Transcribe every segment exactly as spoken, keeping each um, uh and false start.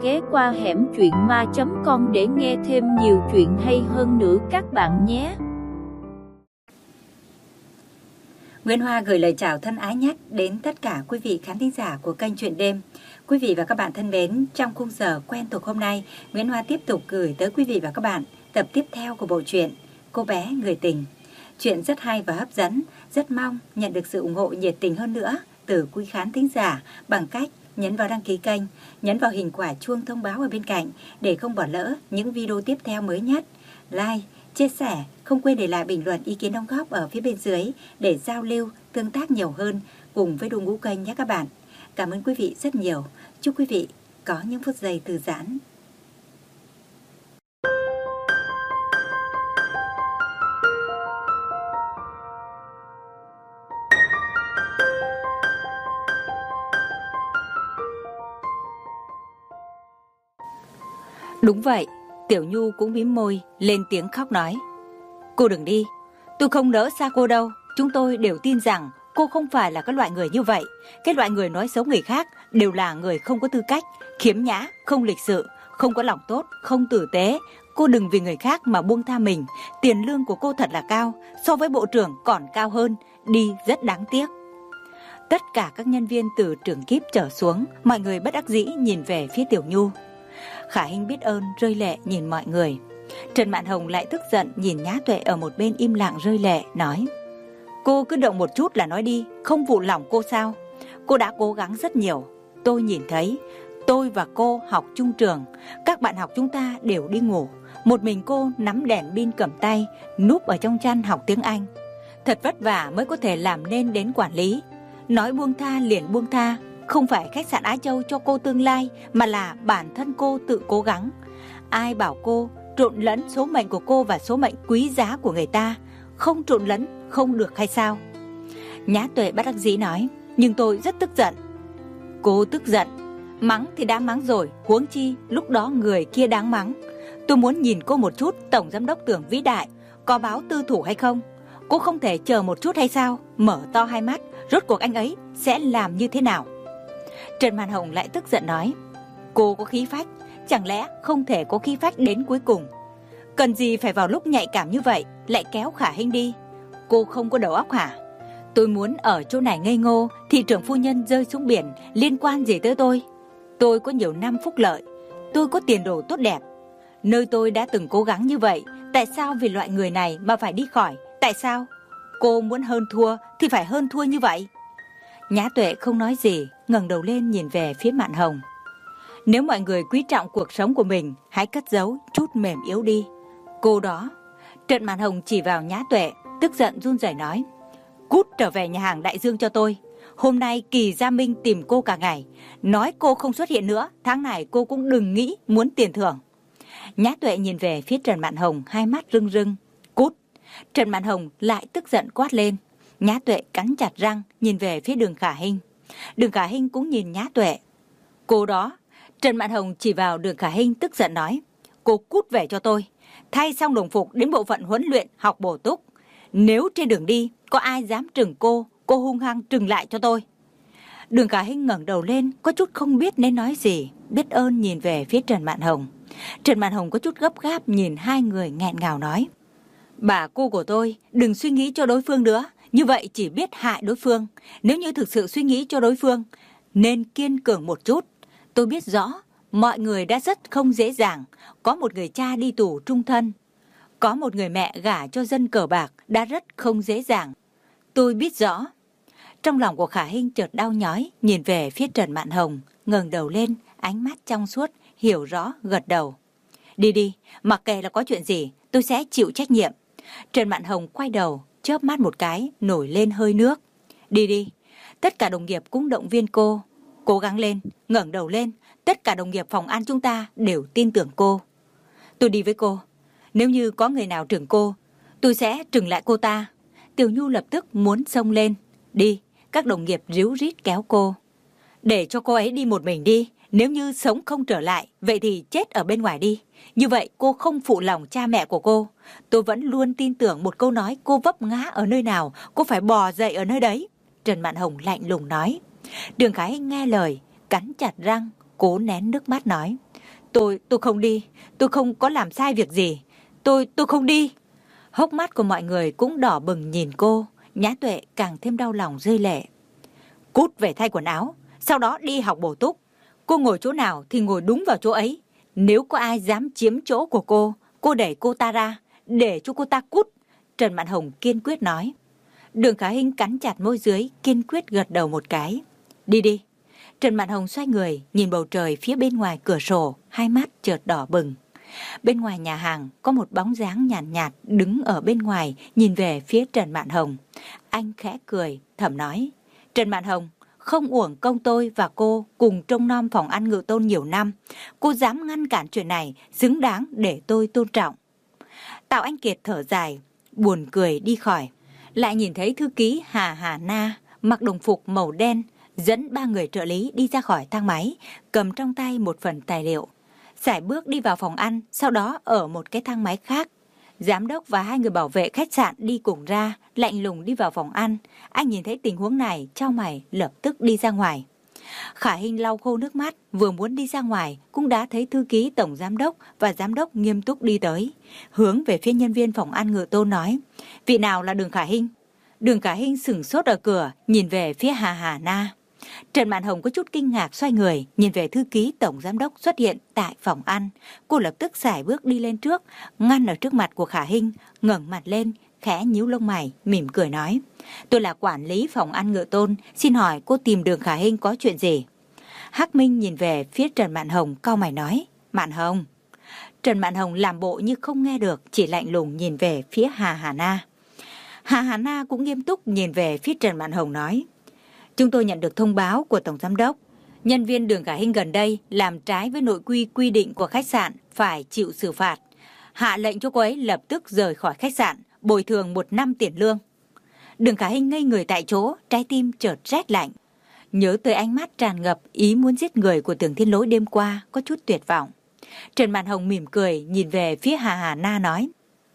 ghé qua hẻm truyện ma chấm com để nghe thêm nhiều chuyện hay hơn nữa các bạn nhé. Nguyễn Hoa gửi lời chào thân ái nhất đến tất cả quý vị khán thính giả của kênh Chuyện Đêm. Quý vị và các bạn thân mến, trong khung giờ quen thuộc hôm nay, Nguyễn Hoa tiếp tục gửi tới quý vị và các bạn tập tiếp theo của bộ truyện Cô bé người tình. Chuyện rất hay và hấp dẫn, rất mong nhận được sự ủng hộ nhiệt tình hơn nữa từ quý khán thính giả bằng cách nhấn vào đăng ký kênh, nhấn vào hình quả chuông thông báo ở bên cạnh để không bỏ lỡ những video tiếp theo mới nhất. Like, chia sẻ, không quên để lại bình luận ý kiến đóng góp ở phía bên dưới để giao lưu, tương tác nhiều hơn cùng với đội ngũ kênh nhé các bạn. Cảm ơn quý vị rất nhiều. Chúc quý vị có những phút giây thư giãn. Đúng vậy, Tiểu Nhu cũng mím môi, lên tiếng khóc nói. Cô đừng đi, tôi không nỡ xa cô đâu. Chúng tôi đều tin rằng cô không phải là cái loại người như vậy. Cái loại người nói xấu người khác đều là người không có tư cách, khiếm nhã, không lịch sự, không có lòng tốt, không tử tế. Cô đừng vì người khác mà buông tha mình. Tiền lương của cô thật là cao, so với bộ trưởng còn cao hơn, đi rất đáng tiếc. Tất cả các nhân viên từ trưởng kíp trở xuống, mọi người bất đắc dĩ nhìn về phía Tiểu Nhu. Khả Hinh biết ơn rơi lệ nhìn mọi người. Trần Mạn Hồng lại tức giận nhìn Nhã Tuệ ở một bên im lặng rơi lệ, nói: Cô cứ động một chút là nói đi, không phụ lòng cô sao? Cô đã cố gắng rất nhiều. Tôi nhìn thấy, tôi và cô học chung trường, các bạn học chúng ta đều đi ngủ. Một mình cô nắm đèn pin cầm tay, núp ở trong chăn học tiếng Anh. Thật vất vả mới có thể làm nên đến quản lý. Nói buông tha liền buông tha. Không phải khách sạn Á Châu cho cô tương lai, mà là bản thân cô tự cố gắng. Ai bảo cô trộn lẫn số mệnh của cô và số mệnh quý giá của người ta? Không trộn lẫn không được hay sao? Nhã Tuệ bất đắc dĩ nói: Nhưng tôi rất tức giận. Cô tức giận? Mắng thì đã mắng rồi, huống chi lúc đó người kia đáng mắng. Tôi muốn nhìn cô một chút, tổng giám đốc Tưởng vĩ đại, có báo tư thủ hay không? Cô không thể chờ một chút hay sao? Mở to hai mắt, rốt cuộc anh ấy sẽ làm như thế nào? Trần Mạn Hồng lại tức giận nói: Cô có khí phách, chẳng lẽ không thể có khí phách đến cuối cùng? Cần gì phải vào lúc nhạy cảm như vậy lại kéo Khả Hinh đi? Cô không có đầu óc hả? Tôi muốn ở chỗ này ngây ngô, thị trưởng phu nhân rơi xuống biển, liên quan gì tới tôi? Tôi có nhiều năm phúc lợi, tôi có tiền đồ tốt đẹp. Nơi tôi đã từng cố gắng như vậy, tại sao vì loại người này mà phải đi khỏi? Tại sao? Cô muốn hơn thua thì phải hơn thua như vậy. Nhã Tuệ không nói gì, ngẩng đầu lên nhìn về phía Mạn Hồng. Nếu mọi người quý trọng cuộc sống của mình, hãy cất giấu chút mềm yếu đi. Cô đó. Trần Mạn Hồng chỉ vào Nhã Tuệ, tức giận run rẩy nói: Cút trở về nhà hàng Đại Dương cho tôi. Hôm nay Kỳ Gia Minh tìm cô cả ngày, nói cô không xuất hiện nữa, tháng này cô cũng đừng nghĩ muốn tiền thưởng. Nhã Tuệ nhìn về phía Trần Mạn Hồng, hai mắt rưng rưng. Cút. Trần Mạn Hồng lại tức giận quát lên. Nhã Tuệ cắn chặt răng nhìn về phía Đường Khả Hinh. Đường Khả Hinh cũng nhìn Nhã Tuệ. Cô đó. Trần Mạn Hồng chỉ vào Đường Khả Hinh tức giận nói: Cô cút về cho tôi. Thay xong đồng phục đến bộ phận huấn luyện học bổ túc. Nếu trên đường đi có ai dám trừng cô, cô hung hăng trừng lại cho tôi. Đường Khả Hinh ngẩng đầu lên, có chút không biết nên nói gì, biết ơn nhìn về phía Trần Mạn Hồng. Trần Mạn Hồng có chút gấp gáp nhìn hai người nghẹn ngào nói: Bà cô của tôi, đừng suy nghĩ cho đối phương nữa, như vậy chỉ biết hại đối phương. Nếu như thực sự suy nghĩ cho đối phương, nên kiên cường một chút. Tôi biết rõ, mọi người đã rất không dễ dàng. Có một người cha đi tù trung thân, có một người mẹ gả cho dân cờ bạc đã rất không dễ dàng. Tôi biết rõ. Trong lòng của Khả Hinh chợt đau nhói, nhìn về phía Trần Mạn Hồng, ngẩng đầu lên, ánh mắt trong suốt, hiểu rõ, gật đầu. Đi đi, mặc kệ là có chuyện gì, tôi sẽ chịu trách nhiệm. Trần Mạn Hồng quay đầu, chớp mắt một cái, nổi lên hơi nước. Đi đi. Tất cả đồng nghiệp cũng động viên cô. Cố gắng lên, ngẩng đầu lên. Tất cả đồng nghiệp phòng an chúng ta đều tin tưởng cô. Tôi đi với cô. Nếu như có người nào trừng cô, tôi sẽ trừng lại cô ta. Tiểu Nhu lập tức muốn xông lên. Đi, các đồng nghiệp ríu rít kéo cô. Để cho cô ấy đi một mình đi. Nếu như sống không trở lại, vậy thì chết ở bên ngoài đi. Như vậy cô không phụ lòng cha mẹ của cô. Tôi vẫn luôn tin tưởng một câu nói, cô vấp ngã ở nơi nào, cô phải bò dậy ở nơi đấy. Trần Mạn Hồng lạnh lùng nói. Đường Khả Hinh nghe lời, cắn chặt răng, cố nén nước mắt nói. Tôi, tôi không đi, tôi không có làm sai việc gì. Tôi, tôi không đi. Hốc mắt của mọi người cũng đỏ bừng nhìn cô. Nhã Tuệ càng thêm đau lòng rơi lệ. Cút về thay quần áo, sau đó đi học bổ túc. Cô ngồi chỗ nào thì ngồi đúng vào chỗ ấy. Nếu có ai dám chiếm chỗ của cô, cô đẩy cô ta ra, để cho cô ta cút. Trần Mạn Hồng kiên quyết nói. Đường Khả Hinh cắn chặt môi dưới, kiên quyết gật đầu một cái. Đi đi. Trần Mạn Hồng xoay người, nhìn bầu trời phía bên ngoài cửa sổ, hai mắt chợt đỏ bừng. Bên ngoài nhà hàng có một bóng dáng nhàn nhạt, nhạt đứng ở bên ngoài nhìn về phía Trần Mạn Hồng. Anh khẽ cười, thầm nói. Trần Mạn Hồng, không uổng công tôi và cô cùng trông nom phòng ăn Ngự Tôn nhiều năm. Cô dám ngăn cản chuyện này, xứng đáng để tôi tôn trọng. Tào Anh Kiệt thở dài, buồn cười đi khỏi. Lại nhìn thấy thư ký Hà Hà Na mặc đồng phục màu đen, dẫn ba người trợ lý đi ra khỏi thang máy, cầm trong tay một phần tài liệu. Sải bước đi vào phòng ăn, sau đó ở một cái thang máy khác. Giám đốc và hai người bảo vệ khách sạn đi cùng ra, lạnh lùng đi vào phòng ăn. Anh nhìn thấy tình huống này, chau mày lập tức đi ra ngoài. Khả Hinh lau khô nước mắt, vừa muốn đi ra ngoài, cũng đã thấy thư ký tổng giám đốc và giám đốc nghiêm túc đi tới. Hướng về phía nhân viên phòng ăn Ngự Tôn nói, vị nào là Đường Khả Hinh? Đường Khả Hinh sửng sốt ở cửa, nhìn về phía Hà Hà Na. Trần Mạn Hồng có chút kinh ngạc xoay người, nhìn về thư ký tổng giám đốc xuất hiện tại phòng ăn. Cô lập tức sải bước đi lên trước, ngăn ở trước mặt của Khả Hinh, ngẩng mặt lên, khẽ nhíu lông mày, mỉm cười nói. Tôi là quản lý phòng ăn Ngự Tôn, xin hỏi cô tìm Đường Khả Hinh có chuyện gì? Hắc Minh nhìn về phía Trần Mạn Hồng, cau mày nói. Mạn Hồng. Trần Mạn Hồng làm bộ như không nghe được, chỉ lạnh lùng nhìn về phía Hà Hà Na. Hà Hà Na cũng nghiêm túc nhìn về phía Trần Mạn Hồng nói. Chúng tôi nhận được thông báo của Tổng Giám đốc. Nhân viên Đường Khả Hinh gần đây làm trái với nội quy quy định của khách sạn phải chịu xử phạt. Hạ lệnh cho cô ấy lập tức rời khỏi khách sạn, bồi thường một năm tiền lương. Đường Khả Hinh ngây người tại chỗ, trái tim chợt rét lạnh. Nhớ tới ánh mắt tràn ngập ý muốn giết người của Tưởng Thiên Lỗi đêm qua, có chút tuyệt vọng. Trần Mạn Hồng mỉm cười nhìn về phía Hà Hà Na nói.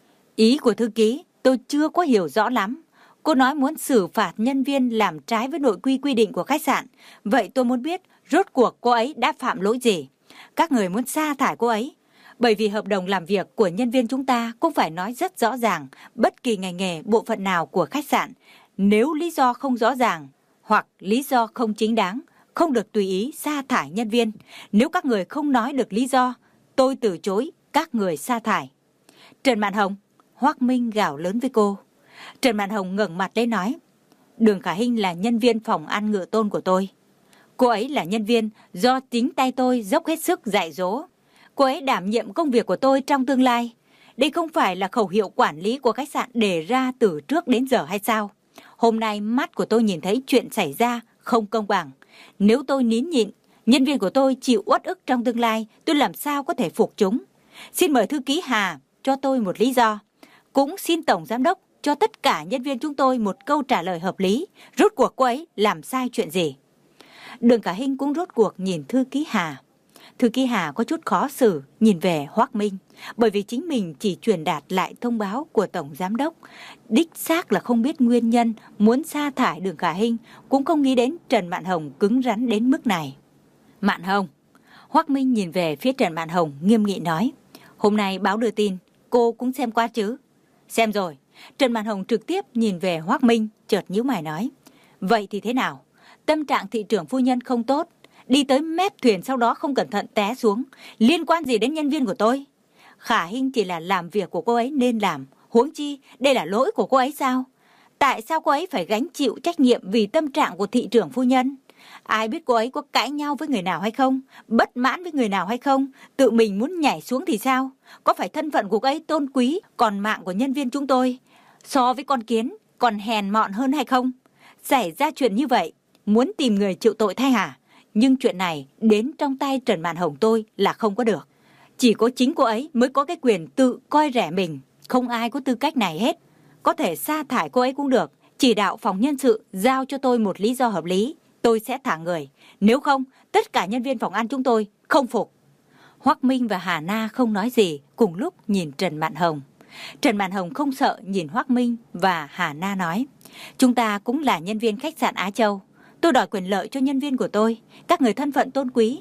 Ý của thư ký tôi chưa có hiểu rõ lắm. Cô nói muốn xử phạt nhân viên làm trái với nội quy quy định của khách sạn. Vậy tôi muốn biết rốt cuộc cô ấy đã phạm lỗi gì? Các người muốn sa thải cô ấy. Bởi vì hợp đồng làm việc của nhân viên chúng ta cũng phải nói rất rõ ràng, bất kỳ ngành nghề, bộ phận nào của khách sạn. Nếu lý do không rõ ràng hoặc lý do không chính đáng, không được tùy ý sa thải nhân viên. Nếu các người không nói được lý do, tôi từ chối các người sa thải. Trần Mạn Hồng, Hoắc Minh gào lớn với cô. Trần Mạn Hồng ngẩng mặt lên nói. Đường Khả Hinh là nhân viên phòng ăn Ngự Tôn của tôi. Cô ấy là nhân viên do chính tay tôi dốc hết sức dạy dỗ. Cô ấy đảm nhiệm công việc của tôi trong tương lai. Đây không phải là khẩu hiệu quản lý của khách sạn đề ra từ trước đến giờ hay sao? Hôm nay mắt của tôi nhìn thấy chuyện xảy ra không công bằng. Nếu tôi nín nhịn, nhân viên của tôi chịu uất ức trong tương lai, tôi làm sao có thể phục chúng? Xin mời thư ký Hà cho tôi một lý do. Cũng xin Tổng Giám đốc cho tất cả nhân viên chúng tôi một câu trả lời hợp lý. Rốt cuộc cô ấy làm sai chuyện gì? Đường Khả Hinh cũng rốt cuộc nhìn thư ký Hà. Thư ký Hà có chút khó xử nhìn về Hoắc Minh, bởi vì chính mình chỉ truyền đạt lại thông báo của Tổng Giám đốc. Đích xác là không biết nguyên nhân muốn sa thải Đường Khả Hinh, cũng không nghĩ đến Trần Mạn Hồng cứng rắn đến mức này. Mạn Hồng. Hoắc Minh nhìn về phía Trần Mạn Hồng nghiêm nghị nói. Hôm nay báo đưa tin, cô cũng xem qua chứ? Xem rồi. Trần Mạn Hồng trực tiếp nhìn về Hoắc Minh, chợt nhíu mày nói. Vậy thì thế nào? Tâm trạng thị trưởng phu nhân không tốt, đi tới mép thuyền sau đó không cẩn thận té xuống, liên quan gì đến nhân viên của tôi? Khả Hinh chỉ là làm việc của cô ấy nên làm, huống chi đây là lỗi của cô ấy sao? Tại sao cô ấy phải gánh chịu trách nhiệm vì tâm trạng của thị trưởng phu nhân? Ai biết cô ấy có cãi nhau với người nào hay không, bất mãn với người nào hay không, tự mình muốn nhảy xuống thì sao? Có phải thân phận của cô ấy tôn quý, còn mạng của nhân viên chúng tôi so với con kiến còn hèn mọn hơn hay không? Xảy ra chuyện như vậy, muốn tìm người chịu tội thay hả? Nhưng chuyện này đến trong tay Trần Mạn Hồng tôi là không có được. Chỉ có chính cô ấy mới có cái quyền tự coi rẻ mình, không ai có tư cách này hết. Có thể sa thải cô ấy cũng được, chỉ đạo phòng nhân sự giao cho tôi một lý do hợp lý, tôi sẽ thả người. Nếu không, tất cả nhân viên phòng ăn chúng tôi không phục. Hoắc Minh và Hà Na không nói gì, cùng lúc nhìn Trần Mạn Hồng. Trần Mạn Hồng không sợ nhìn Hoắc Minh và Hà Na nói. Chúng ta cũng là nhân viên khách sạn Á Châu. Tôi đòi quyền lợi cho nhân viên của tôi. Các người thân phận tôn quý,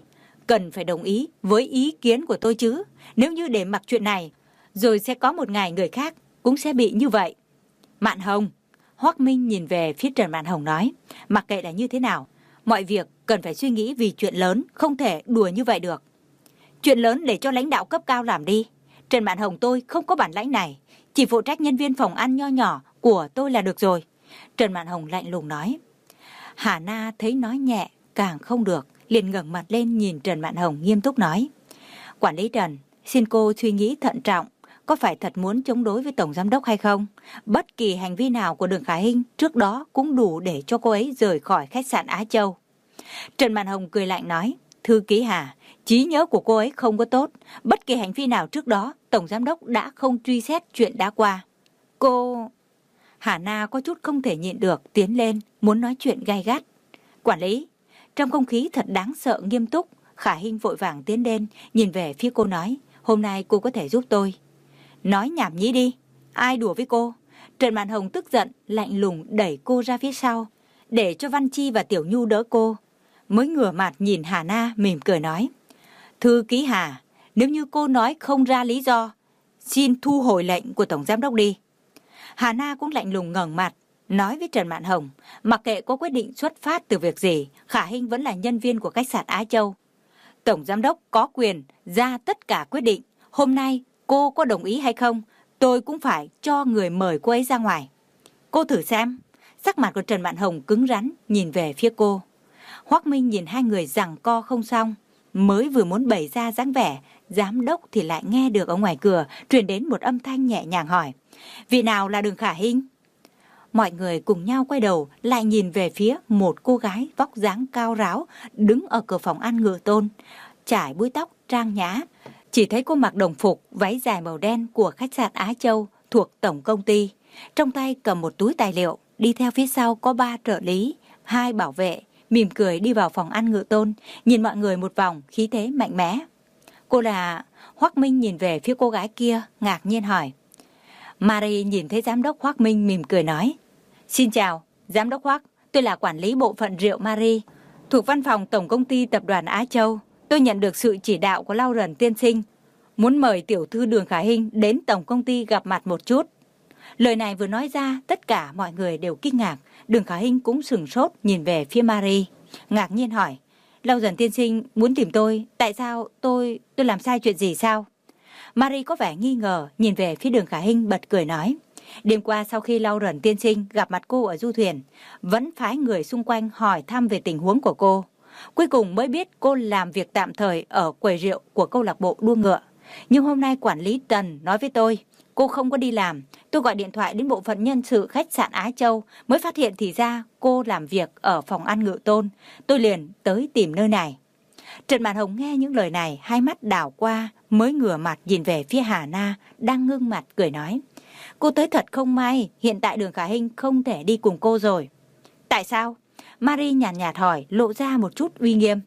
cần phải đồng ý với ý kiến của tôi chứ. Nếu như để mặc chuyện này, rồi sẽ có một ngày người khác cũng sẽ bị như vậy. Mạn Hồng, Hoắc Minh nhìn về phía Trần Mạn Hồng nói, mặc kệ là như thế nào, mọi việc cần phải suy nghĩ vì chuyện lớn, không thể đùa như vậy được. Chuyện lớn để cho lãnh đạo cấp cao làm đi. Trần Mạn Hồng tôi không có bản lãnh này, chỉ phụ trách nhân viên phòng ăn nho nhỏ của tôi là được rồi. Trần Mạn Hồng lạnh lùng nói. Hà Na thấy nói nhẹ càng không được, liền ngẩng mặt lên nhìn Trần Mạn Hồng nghiêm túc nói. Quản lý Trần, xin cô suy nghĩ thận trọng, có phải thật muốn chống đối với Tổng Giám đốc hay không? Bất kỳ hành vi nào của Đường Khải Hinh trước đó cũng đủ để cho cô ấy rời khỏi khách sạn Á Châu. Trần Mạn Hồng cười lạnh nói, thư ký Hà, trí nhớ của cô ấy không có tốt. Bất kỳ hành vi nào trước đó, Tổng Giám đốc đã không truy xét chuyện đã qua. Cô... Hà Na có chút không thể nhịn được, tiến lên, muốn nói chuyện gay gắt. Quản lý, trong không khí thật đáng sợ nghiêm túc, Khả Hinh vội vàng tiến lên, nhìn về phía cô nói, hôm nay cô có thể giúp tôi. Nói nhảm nhí đi, ai đùa với cô? Trần Mạn Hồng tức giận, lạnh lùng đẩy cô ra phía sau, để cho Văn Chi và Tiểu Nhu đỡ cô. Mới ngửa mặt nhìn Hà Na mỉm cười nói, thư ký Hà, nếu như cô nói không ra lý do, xin thu hồi lệnh của Tổng Giám đốc đi. Hà Na cũng lạnh lùng ngẩng mặt, nói với Trần Mạn Hồng, mặc kệ có quyết định xuất phát từ việc gì, Khả Hinh vẫn là nhân viên của khách sạn Á Châu. Tổng Giám đốc có quyền ra tất cả quyết định. Hôm nay cô có đồng ý hay không, tôi cũng phải cho người mời cô ấy ra ngoài. Cô thử xem. Sắc mặt của Trần Mạn Hồng cứng rắn, nhìn về phía cô. Hoắc Minh nhìn hai người giằng co không xong, mới vừa muốn bày ra dáng vẻ, giám đốc thì lại nghe được ở ngoài cửa truyền đến một âm thanh nhẹ nhàng hỏi, vị nào là Đường Khả Hinh? Mọi người cùng nhau quay đầu lại nhìn về phía một cô gái vóc dáng cao ráo đứng ở cửa phòng ăn Ngự Tôn, trải búi tóc trang nhã. Chỉ thấy cô mặc đồng phục váy dài màu đen của khách sạn Á Châu thuộc tổng công ty, trong tay cầm một túi tài liệu, đi theo phía sau có ba trợ lý, hai bảo vệ, mỉm cười đi vào phòng ăn Ngự Tôn, nhìn mọi người một vòng, khí thế mạnh mẽ. Cô là... Hoắc Minh nhìn về phía cô gái kia, ngạc nhiên hỏi. Marie nhìn thấy giám đốc Hoắc Minh mỉm cười nói, xin chào, giám đốc Hoắc, tôi là quản lý bộ phận rượu Marie, thuộc văn phòng tổng công ty tập đoàn Á Châu. Tôi nhận được sự chỉ đạo của Lauren tiên sinh, muốn mời tiểu thư Đường Khả Hinh đến tổng công ty gặp mặt một chút. Lời này vừa nói ra, tất cả mọi người đều kinh ngạc. Đường Khả Hinh cũng sửng sốt nhìn về phía Marie, ngạc nhiên hỏi, Lauren tiên sinh muốn tìm tôi, tại sao tôi, tôi làm sai chuyện gì sao? Marie có vẻ nghi ngờ, nhìn về phía Đường Khả Hinh bật cười nói, đêm qua sau khi Lauren tiên sinh gặp mặt cô ở du thuyền, vẫn phái người xung quanh hỏi thăm về tình huống của cô. Cuối cùng mới biết cô làm việc tạm thời ở quầy rượu của câu lạc bộ đua ngựa. Nhưng hôm nay quản lý Tần nói với tôi, cô không có đi làm. Tôi gọi điện thoại đến bộ phận nhân sự khách sạn Á Châu, mới phát hiện thì ra cô làm việc ở phòng ăn Ngự Tôn. Tôi liền tới tìm nơi này. Trần Mạn Hồng nghe những lời này, hai mắt đảo qua, mới ngửa mặt nhìn về phía Hà Na, đang ngưng mặt cười nói, cô tới thật không may, hiện tại Đường Khả Hinh không thể đi cùng cô rồi. Tại sao? Marie nhàn nhạt, nhạt hỏi, lộ ra một chút uy nghiêm.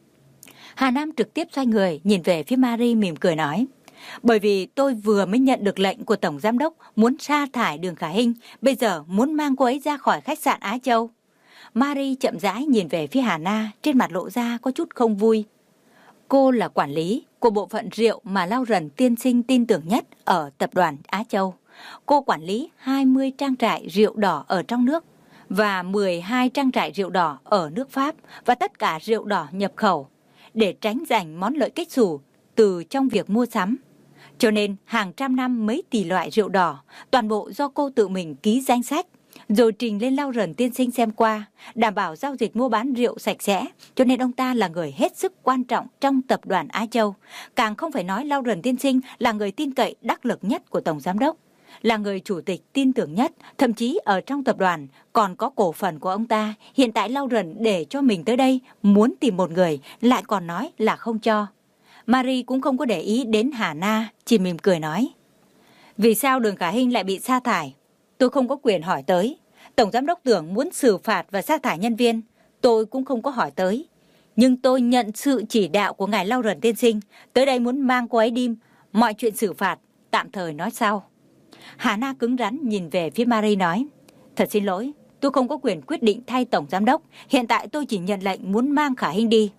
Hà Nam trực tiếp xoay người, nhìn về phía Marie mỉm cười nói, bởi vì tôi vừa mới nhận được lệnh của Tổng Giám đốc muốn sa thải Đường Khả Hinh, bây giờ muốn mang cô ấy ra khỏi khách sạn Á Châu. Marie chậm rãi nhìn về phía Hà Na, trên mặt lộ ra có chút không vui. Cô là quản lý của bộ phận rượu mà Lauren tiên sinh tin tưởng nhất ở tập đoàn Á Châu. Cô quản lý hai mươi trang trại rượu đỏ ở trong nước và mười hai trang trại rượu đỏ ở nước Pháp và tất cả rượu đỏ nhập khẩu, để tránh giành món lợi kết xù từ trong việc mua sắm. Cho nên hàng trăm năm mấy tỷ loại rượu đỏ, toàn bộ do cô tự mình ký danh sách, rồi trình lên Lauren tiên sinh xem qua, đảm bảo giao dịch mua bán rượu sạch sẽ, cho nên ông ta là người hết sức quan trọng trong tập đoàn Á Châu. Càng không phải nói Lauren tiên sinh là người tin cậy đắc lực nhất của Tổng Giám đốc, là người chủ tịch tin tưởng nhất, thậm chí ở trong tập đoàn còn có cổ phần của ông ta. Hiện tại Lauren để cho mình tới đây, muốn tìm một người, lại còn nói là không cho. Marie cũng không có để ý đến Hà Na, chỉ mỉm cười nói, vì sao Đường Khả Hinh lại bị sa thải? Tôi không có quyền hỏi tới. Tổng Giám đốc tưởng muốn xử phạt và sa thải nhân viên, tôi cũng không có hỏi tới. Nhưng tôi nhận sự chỉ đạo của ngài Lauren tiên sinh, tới đây muốn mang cô ấy đi, mọi chuyện xử phạt, tạm thời nói sau. Hà Na cứng rắn nhìn về phía Marie nói, thật xin lỗi, tôi không có quyền quyết định thay Tổng Giám đốc, hiện tại tôi chỉ nhận lệnh muốn mang Khả Hinh đi.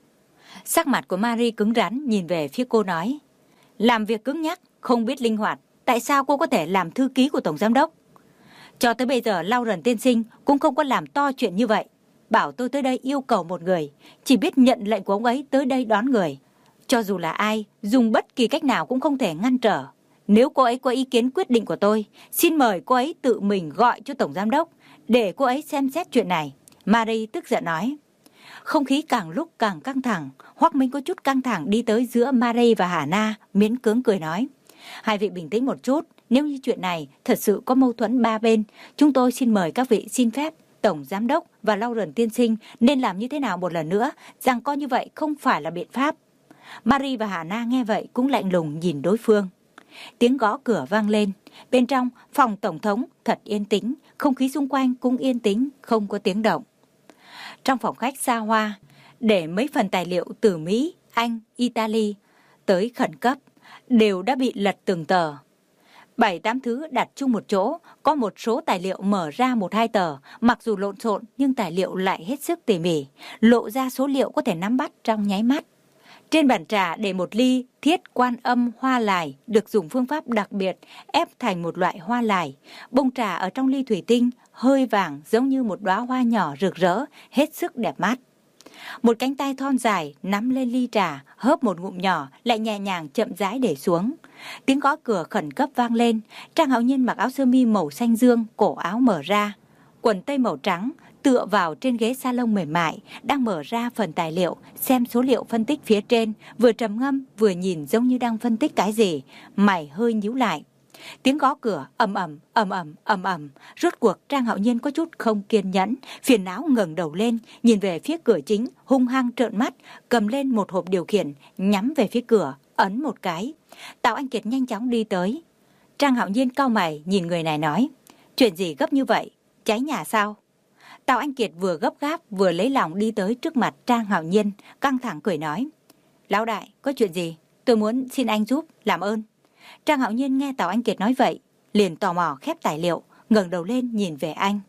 Sắc mặt của Marie cứng rắn nhìn về phía cô nói, làm việc cứng nhắc, không biết linh hoạt, tại sao cô có thể làm thư ký của tổng giám đốc? Cho tới bây giờ Lauren tiên sinh cũng không có làm to chuyện như vậy. Bảo tôi tới đây yêu cầu một người, chỉ biết nhận lệnh của ông ấy tới đây đón người. Cho dù là ai, dùng bất kỳ cách nào cũng không thể ngăn trở. Nếu cô ấy có ý kiến quyết định của tôi, xin mời cô ấy tự mình gọi cho tổng giám đốc, để cô ấy xem xét chuyện này. Marie tức giận nói. Không khí càng lúc càng căng thẳng, Hoắc Minh có chút căng thẳng đi tới giữa Marie và Hà Na, miễn cưỡng cười nói. Hai vị bình tĩnh một chút, nếu như chuyện này thật sự có mâu thuẫn ba bên, chúng tôi xin mời các vị xin phép tổng giám đốc và Lauren tiên sinh nên làm như thế nào một lần nữa, rằng coi như vậy không phải là biện pháp. Marie và Hà Na nghe vậy cũng lạnh lùng nhìn đối phương. Tiếng gõ cửa vang lên, bên trong phòng tổng thống thật yên tĩnh, không khí xung quanh cũng yên tĩnh, không có tiếng động. Trong phòng khách xa hoa, để mấy phần tài liệu từ Mỹ, Anh, Italy tới khẩn cấp đều đã bị lật từng tờ. Bảy tám thứ đặt chung một chỗ, có một số tài liệu mở ra một hai tờ, mặc dù lộn xộn nhưng tài liệu lại hết sức tỉ mỉ, lộ ra số liệu có thể nắm bắt trong nháy mắt. Trên bàn trà để một ly thiết quan âm hoa lài được dùng phương pháp đặc biệt ép thành một loại hoa lài. Bông trà ở trong ly thủy tinh hơi vàng giống như một đóa hoa nhỏ rực rỡ, hết sức đẹp mắt. Một cánh tay thon dài nắm lên ly trà, hớp một ngụm nhỏ, lại nhẹ nhàng chậm rãi để xuống. Tiếng gõ cửa khẩn cấp vang lên. Trang Hạo Nhiên mặc áo sơ mi màu xanh dương, cổ áo mở ra, quần tây màu trắng, tựa vào trên ghế salon mềm mại, đang mở ra phần tài liệu, xem số liệu phân tích phía trên, vừa trầm ngâm vừa nhìn giống như đang phân tích cái gì, mày hơi nhíu lại. Tiếng gõ cửa ầm ầm ầm ầm ầm ầm, rốt cuộc Trang Hạo Nhiên có chút không kiên nhẫn, phiền não ngẩng đầu lên, nhìn về phía cửa chính, hung hăng trợn mắt, cầm lên một hộp điều khiển, nhắm về phía cửa, ấn một cái. Tào Anh Kiệt nhanh chóng đi tới. Trang Hạo Nhiên cau mày nhìn người này nói, chuyện gì gấp như vậy, cháy nhà sao? Tào Anh Kiệt vừa gấp gáp vừa lấy lòng đi tới trước mặt Trang Hạo Nhiên, căng thẳng cười nói, lão đại, có chuyện gì? Tôi muốn xin anh giúp, làm ơn. Trang Hạo Nhiên nghe Tào Anh Kiệt nói vậy, liền tò mò khép tài liệu, ngẩng đầu lên nhìn về anh.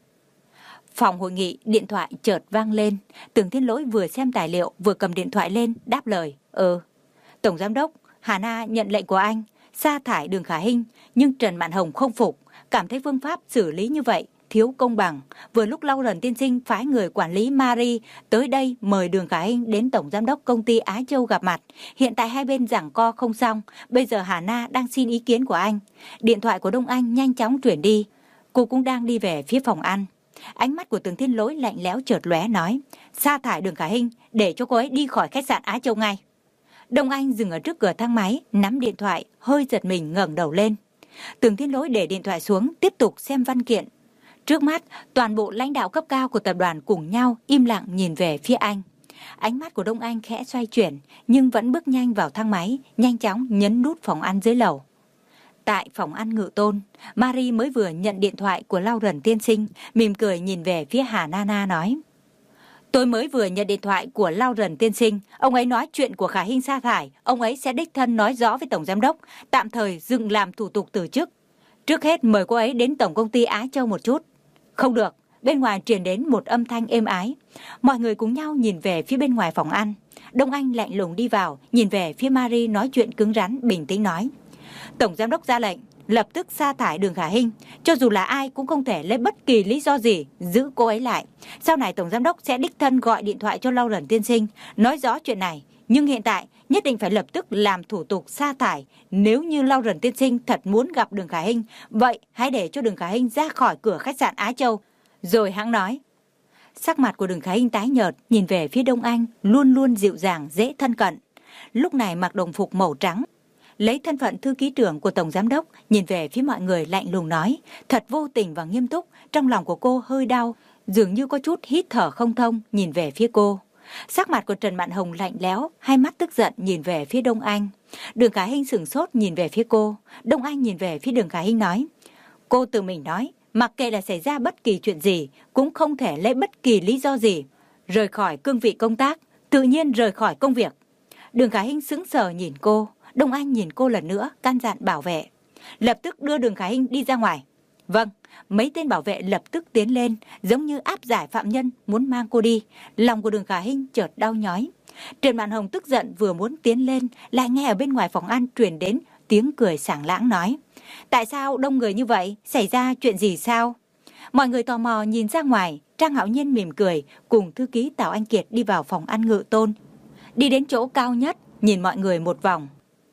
Phòng hội nghị điện thoại chợt vang lên, Tưởng Thiên Lỗi vừa xem tài liệu vừa cầm điện thoại lên đáp lời, ừ. Tổng giám đốc, Hà Na nhận lệnh của anh, sa thải Đường Khả Hinh, nhưng Trần Mạn Hồng không phục, cảm thấy phương pháp xử lý như vậy thiếu công bằng. Vừa lúc Lauren tiên sinh phái người quản lý Marie tới đây mời Đường Khả Hinh đến tổng giám đốc công ty Á Châu gặp mặt. Hiện tại hai bên giằng co không xong, bây giờ Hà Na đang xin ý kiến của anh. Điện thoại của Đông Anh nhanh chóng chuyển đi. Cô cũng đang đi về phía phòng ăn. Ánh mắt của Tưởng Thiên Lỗi lạnh lẽo chợt lóe nói, sa thải Đường Khả Hinh, để cho cô ấy đi khỏi khách sạn Á Châu ngay. Đông Anh dừng ở trước cửa thang máy, nắm điện thoại, hơi giật mình ngẩng đầu lên. Tưởng Thiên Lỗi để điện thoại xuống, tiếp tục xem văn kiện. Trước mắt, toàn bộ lãnh đạo cấp cao của tập đoàn cùng nhau im lặng nhìn về phía anh. Ánh mắt của Đông Anh khẽ xoay chuyển, nhưng vẫn bước nhanh vào thang máy, nhanh chóng nhấn nút phòng ăn dưới lầu. Tại phòng ăn Ngự Tôn, Marie mới vừa nhận điện thoại của Lauren tiên sinh, mỉm cười nhìn về phía Hà Nana nói, tôi mới vừa nhận điện thoại của Lauren tiên sinh, ông ấy nói chuyện của Khả Hinh sa thải, ông ấy sẽ đích thân nói rõ với tổng giám đốc, tạm thời dừng làm thủ tục từ chức. Trước hết mời cô ấy đến tổng công ty Á Châu một chút. Không được, bên ngoài truyền đến một âm thanh êm ái. Mọi người cùng nhau nhìn về phía bên ngoài phòng ăn. Đông Anh lạnh lùng đi vào, nhìn về phía Marie nói chuyện cứng rắn, bình tĩnh nói, tổng giám đốc ra lệnh, lập tức sa thải Đường Khả Hinh, cho dù là ai cũng không thể lấy bất kỳ lý do gì giữ cô ấy lại. Sau này tổng giám đốc sẽ đích thân gọi điện thoại cho Lauren tiên sinh, nói rõ chuyện này, nhưng hiện tại nhất định phải lập tức làm thủ tục sa thải. Nếu như Lauren tiên sinh thật muốn gặp Đường Khả Hinh, vậy hãy để cho Đường Khả Hinh ra khỏi cửa khách sạn Á Châu, rồi hãng nói. Sắc mặt của Đường Khả Hinh tái nhợt, nhìn về phía Đông Anh, luôn luôn dịu dàng, dễ thân cận. Lúc này mặc đồng phục màu trắng, lấy thân phận thư ký trưởng của tổng giám đốc, nhìn về phía mọi người lạnh lùng nói, thật vô tình và nghiêm túc. Trong lòng của cô hơi đau, dường như có chút hít thở không thông, nhìn về phía cô. Sắc mặt của Trần Mạn Hồng lạnh lẽo, hai mắt tức giận nhìn về phía Đông Anh. Đường Khả Hinh sửng sốt nhìn về phía cô. Đông Anh nhìn về phía Đường Khả Hinh nói, cô tự mình nói, mặc kệ là xảy ra bất kỳ chuyện gì, cũng không thể lấy bất kỳ lý do gì rời khỏi cương vị công tác, tự nhiên rời khỏi công việc. Đường Khả Hinh sững sờ nhìn cô. Đông Anh nhìn cô lần nữa, căn dặn bảo vệ, lập tức đưa Đường Khả Hinh đi ra ngoài. Vâng. Mấy tên bảo vệ lập tức tiến lên, giống như áp giải phạm nhân muốn mang cô đi. Lòng của Đường Khả Hinh chợt đau nhói. Trần Mạn Hồng tức giận vừa muốn tiến lên, lại nghe ở bên ngoài phòng ăn truyền đến tiếng cười sảng lãng nói: tại sao đông người như vậy? Xảy ra chuyện gì sao? Mọi người tò mò nhìn ra ngoài. Trang Hạo Nhiên mỉm cười cùng thư ký Tào Anh Kiệt đi vào phòng ăn Ngự Tôn. Đi đến chỗ cao nhất, nhìn mọi người một vòng.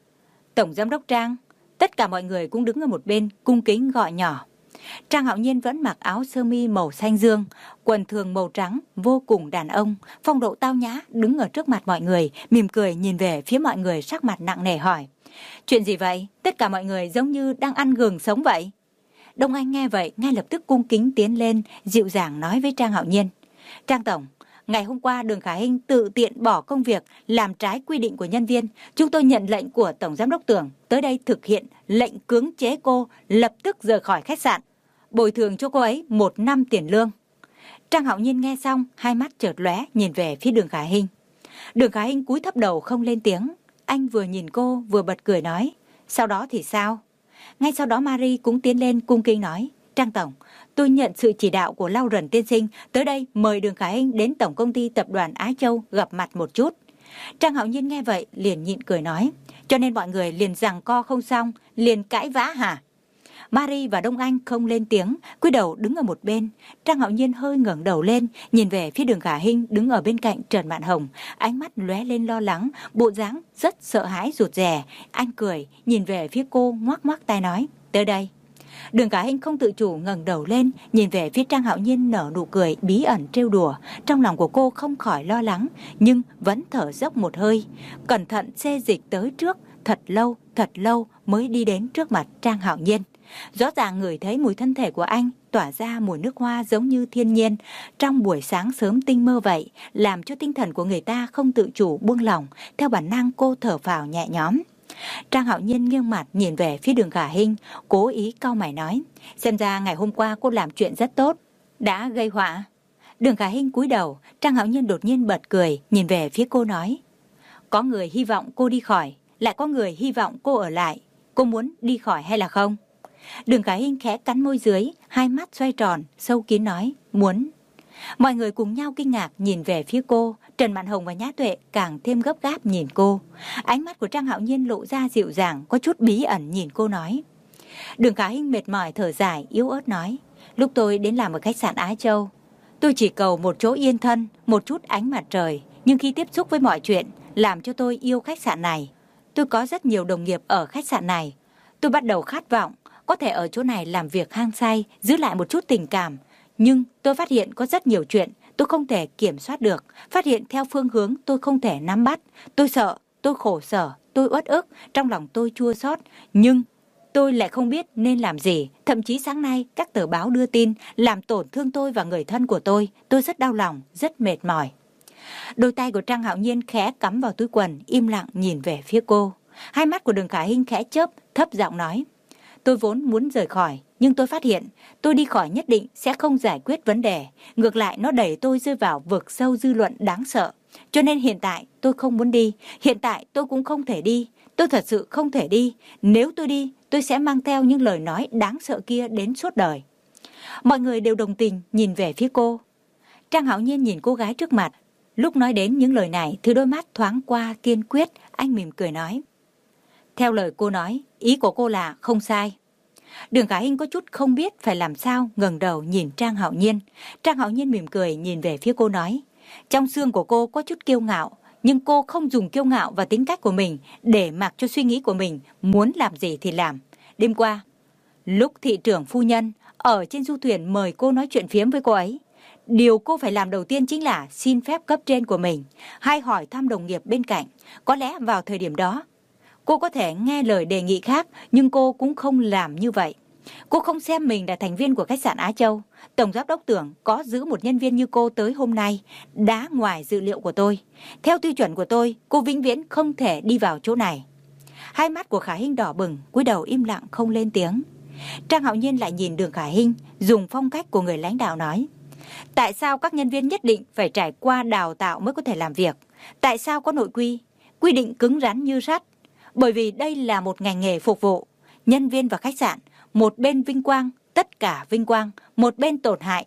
Tổng giám đốc Trang. Tất cả mọi người cũng đứng ở một bên, cung kính gọi nhỏ. Trang Hạo Nhiên vẫn mặc áo sơ mi màu xanh dương, quần thường màu trắng, vô cùng đàn ông, phong độ tao nhã, đứng ở trước mặt mọi người, mỉm cười nhìn về phía mọi người, sắc mặt nặng nề hỏi: chuyện gì vậy? Tất cả mọi người giống như đang ăn gừng sống vậy. Đông Anh nghe vậy, ngay lập tức cung kính tiến lên, dịu dàng nói với Trang Hạo Nhiên: Trang tổng, ngày hôm qua Đường Khải Hinh tự tiện bỏ công việc, làm trái quy định của nhân viên. Chúng tôi nhận lệnh của Tổng Giám đốc Tưởng tới đây thực hiện lệnh cưỡng chế cô lập tức rời khỏi khách sạn, bồi thường cho cô ấy một năm tiền lương. Trang Hạo Nhiên nghe xong, hai mắt chợt lóe nhìn về phía Đường Khải Hinh. Đường Khải Hinh cúi thấp đầu không lên tiếng. Anh vừa nhìn cô vừa bật cười nói: sau đó thì sao? Ngay sau đó Marie cũng tiến lên cung kính nói: Trang tổng, tôi nhận sự chỉ đạo của Lau Rần tiên sinh tới đây mời Đường Khải Hinh đến tổng công ty tập đoàn Á Châu gặp mặt một chút. Trang Hạo Nhiên nghe vậy liền nhịn cười nói: cho nên mọi người liền giằng co không xong, liền cãi vã hả? Marie và Đông Anh không lên tiếng, cúi đầu đứng ở một bên. Trang Hạo Nhiên hơi ngẩng đầu lên, nhìn về phía Đường Khải Hinh đứng ở bên cạnh Trần Mạn Hồng, ánh mắt lóe lên lo lắng, bộ dáng rất sợ hãi rụt rè. Anh cười, nhìn về phía cô, ngoắc ngoắc tay nói: tới đây. Đường Khải Hinh không tự chủ ngẩng đầu lên, nhìn về phía Trang Hạo Nhiên nở nụ cười bí ẩn trêu đùa. Trong lòng của cô không khỏi lo lắng, nhưng vẫn thở dốc một hơi, cẩn thận xê dịch tới trước, thật lâu, thật lâu mới đi đến trước mặt Trang Hạo Nhiên. Rõ ràng ngửi thấy mùi thân thể của anh tỏa ra mùi nước hoa giống như thiên nhiên trong buổi sáng sớm tinh mơ vậy, làm cho tinh thần của người ta không tự chủ buông lỏng. Theo bản năng cô thở phào nhẹ nhõm. Trang Hạo Nhiên nghiêng mặt nhìn về phía Đường Khải Hinh, cố ý cau mày nói: xem ra ngày hôm qua cô làm chuyện rất tốt, đã gây họa. Đường Khải Hinh cúi đầu. Trang Hạo Nhiên đột nhiên bật cười, nhìn về phía cô nói: có người hy vọng cô đi khỏi, lại có người hy vọng cô ở lại. Cô muốn đi khỏi hay là không? Đường Khải Hinh khẽ cắn môi dưới, hai mắt xoay tròn, sâu kín nói: muốn. Mọi người cùng nhau kinh ngạc nhìn về phía cô. Trần Mạn Hồng và Nhã Tuệ càng thêm gấp gáp nhìn cô. Ánh mắt của Trang Hạo Nhiên lộ ra dịu dàng, có chút bí ẩn nhìn cô nói. Đường Khải Hinh mệt mỏi thở dài, yếu ớt nói: lúc tôi đến làm ở khách sạn Á Châu, tôi chỉ cầu một chỗ yên thân, một chút ánh mặt trời. Nhưng khi tiếp xúc với mọi chuyện, làm cho tôi yêu khách sạn này. Tôi có rất nhiều đồng nghiệp ở khách sạn này. Tôi bắt đầu khát vọng có thể ở chỗ này làm việc hăng say, giữ lại một chút tình cảm. Nhưng tôi phát hiện có rất nhiều chuyện tôi không thể kiểm soát được, phát hiện theo phương hướng tôi không thể nắm bắt. Tôi sợ, tôi khổ sở, tôi uất ức, trong lòng tôi chua xót, nhưng tôi lại không biết nên làm gì. Thậm chí sáng nay các tờ báo đưa tin làm tổn thương tôi và người thân của tôi. Tôi rất đau lòng, rất mệt mỏi. Đôi tay của Trang Hạo Nhiên khẽ cắm vào túi quần, im lặng nhìn về phía cô. Hai mắt của Đường Khải Hinh khẽ chớp, thấp giọng nói: tôi vốn muốn rời khỏi, nhưng tôi phát hiện tôi đi khỏi nhất định sẽ không giải quyết vấn đề. Ngược lại nó đẩy tôi rơi vào vực sâu dư luận đáng sợ. Cho nên hiện tại tôi không muốn đi. Hiện tại tôi cũng không thể đi. Tôi thật sự không thể đi. Nếu tôi đi, tôi sẽ mang theo những lời nói đáng sợ kia đến suốt đời. Mọi người đều đồng tình nhìn về phía cô. Trang Hạo Nhiên nhìn cô gái trước mặt. Lúc nói đến những lời này thì đôi mắt thoáng qua kiên quyết. Anh mỉm cười nói: theo lời cô nói, ý của cô là không sai. Đường Khải Hinh có chút không biết phải làm sao, ngẩng đầu nhìn Trang Hạo Nhiên. Trang Hạo Nhiên mỉm cười nhìn về phía cô nói: trong xương của cô có chút kiêu ngạo, nhưng cô không dùng kiêu ngạo và tính cách của mình để mặc cho suy nghĩ của mình muốn làm gì thì làm. Đêm qua, lúc thị trưởng phu nhân ở trên du thuyền mời cô nói chuyện phiếm với cô ấy, điều cô phải làm đầu tiên chính là xin phép cấp trên của mình, hay hỏi thăm đồng nghiệp bên cạnh. Có lẽ vào thời điểm đó cô có thể nghe lời đề nghị khác, nhưng cô cũng không làm như vậy. Cô không xem mình là thành viên của khách sạn Á Châu. Tổng giám đốc Tưởng có giữ một nhân viên như cô tới hôm nay đã ngoài dự liệu của tôi. Theo tiêu chuẩn của tôi, cô vĩnh viễn không thể đi vào chỗ này. Hai mắt của Khải Hinh đỏ bừng, cúi đầu im lặng không lên tiếng. Trang Hạo Nhiên lại nhìn Đường Khải Hinh, dùng phong cách của người lãnh đạo nói: tại sao các nhân viên nhất định phải trải qua đào tạo mới có thể làm việc? Tại sao có nội quy, quy định cứng rắn như sắt? Bởi vì đây là một ngành nghề phục vụ. Nhân viên và khách sạn, một bên vinh quang, tất cả vinh quang, một bên tổn hại, tất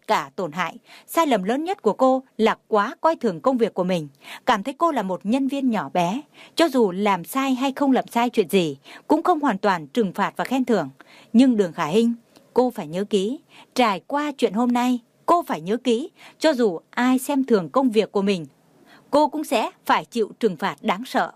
cả tổn hại. Sai lầm lớn nhất của cô là quá coi thường công việc của mình, cảm thấy cô là một nhân viên nhỏ bé. Cho dù làm sai hay không làm sai chuyện gì, cũng không hoàn toàn trừng phạt và khen thưởng. Nhưng Đường Khả Hinh, cô phải nhớ kỹ, trải qua chuyện hôm nay, cô phải nhớ kỹ, cho dù ai xem thường công việc của mình, cô cũng sẽ phải chịu trừng phạt đáng sợ.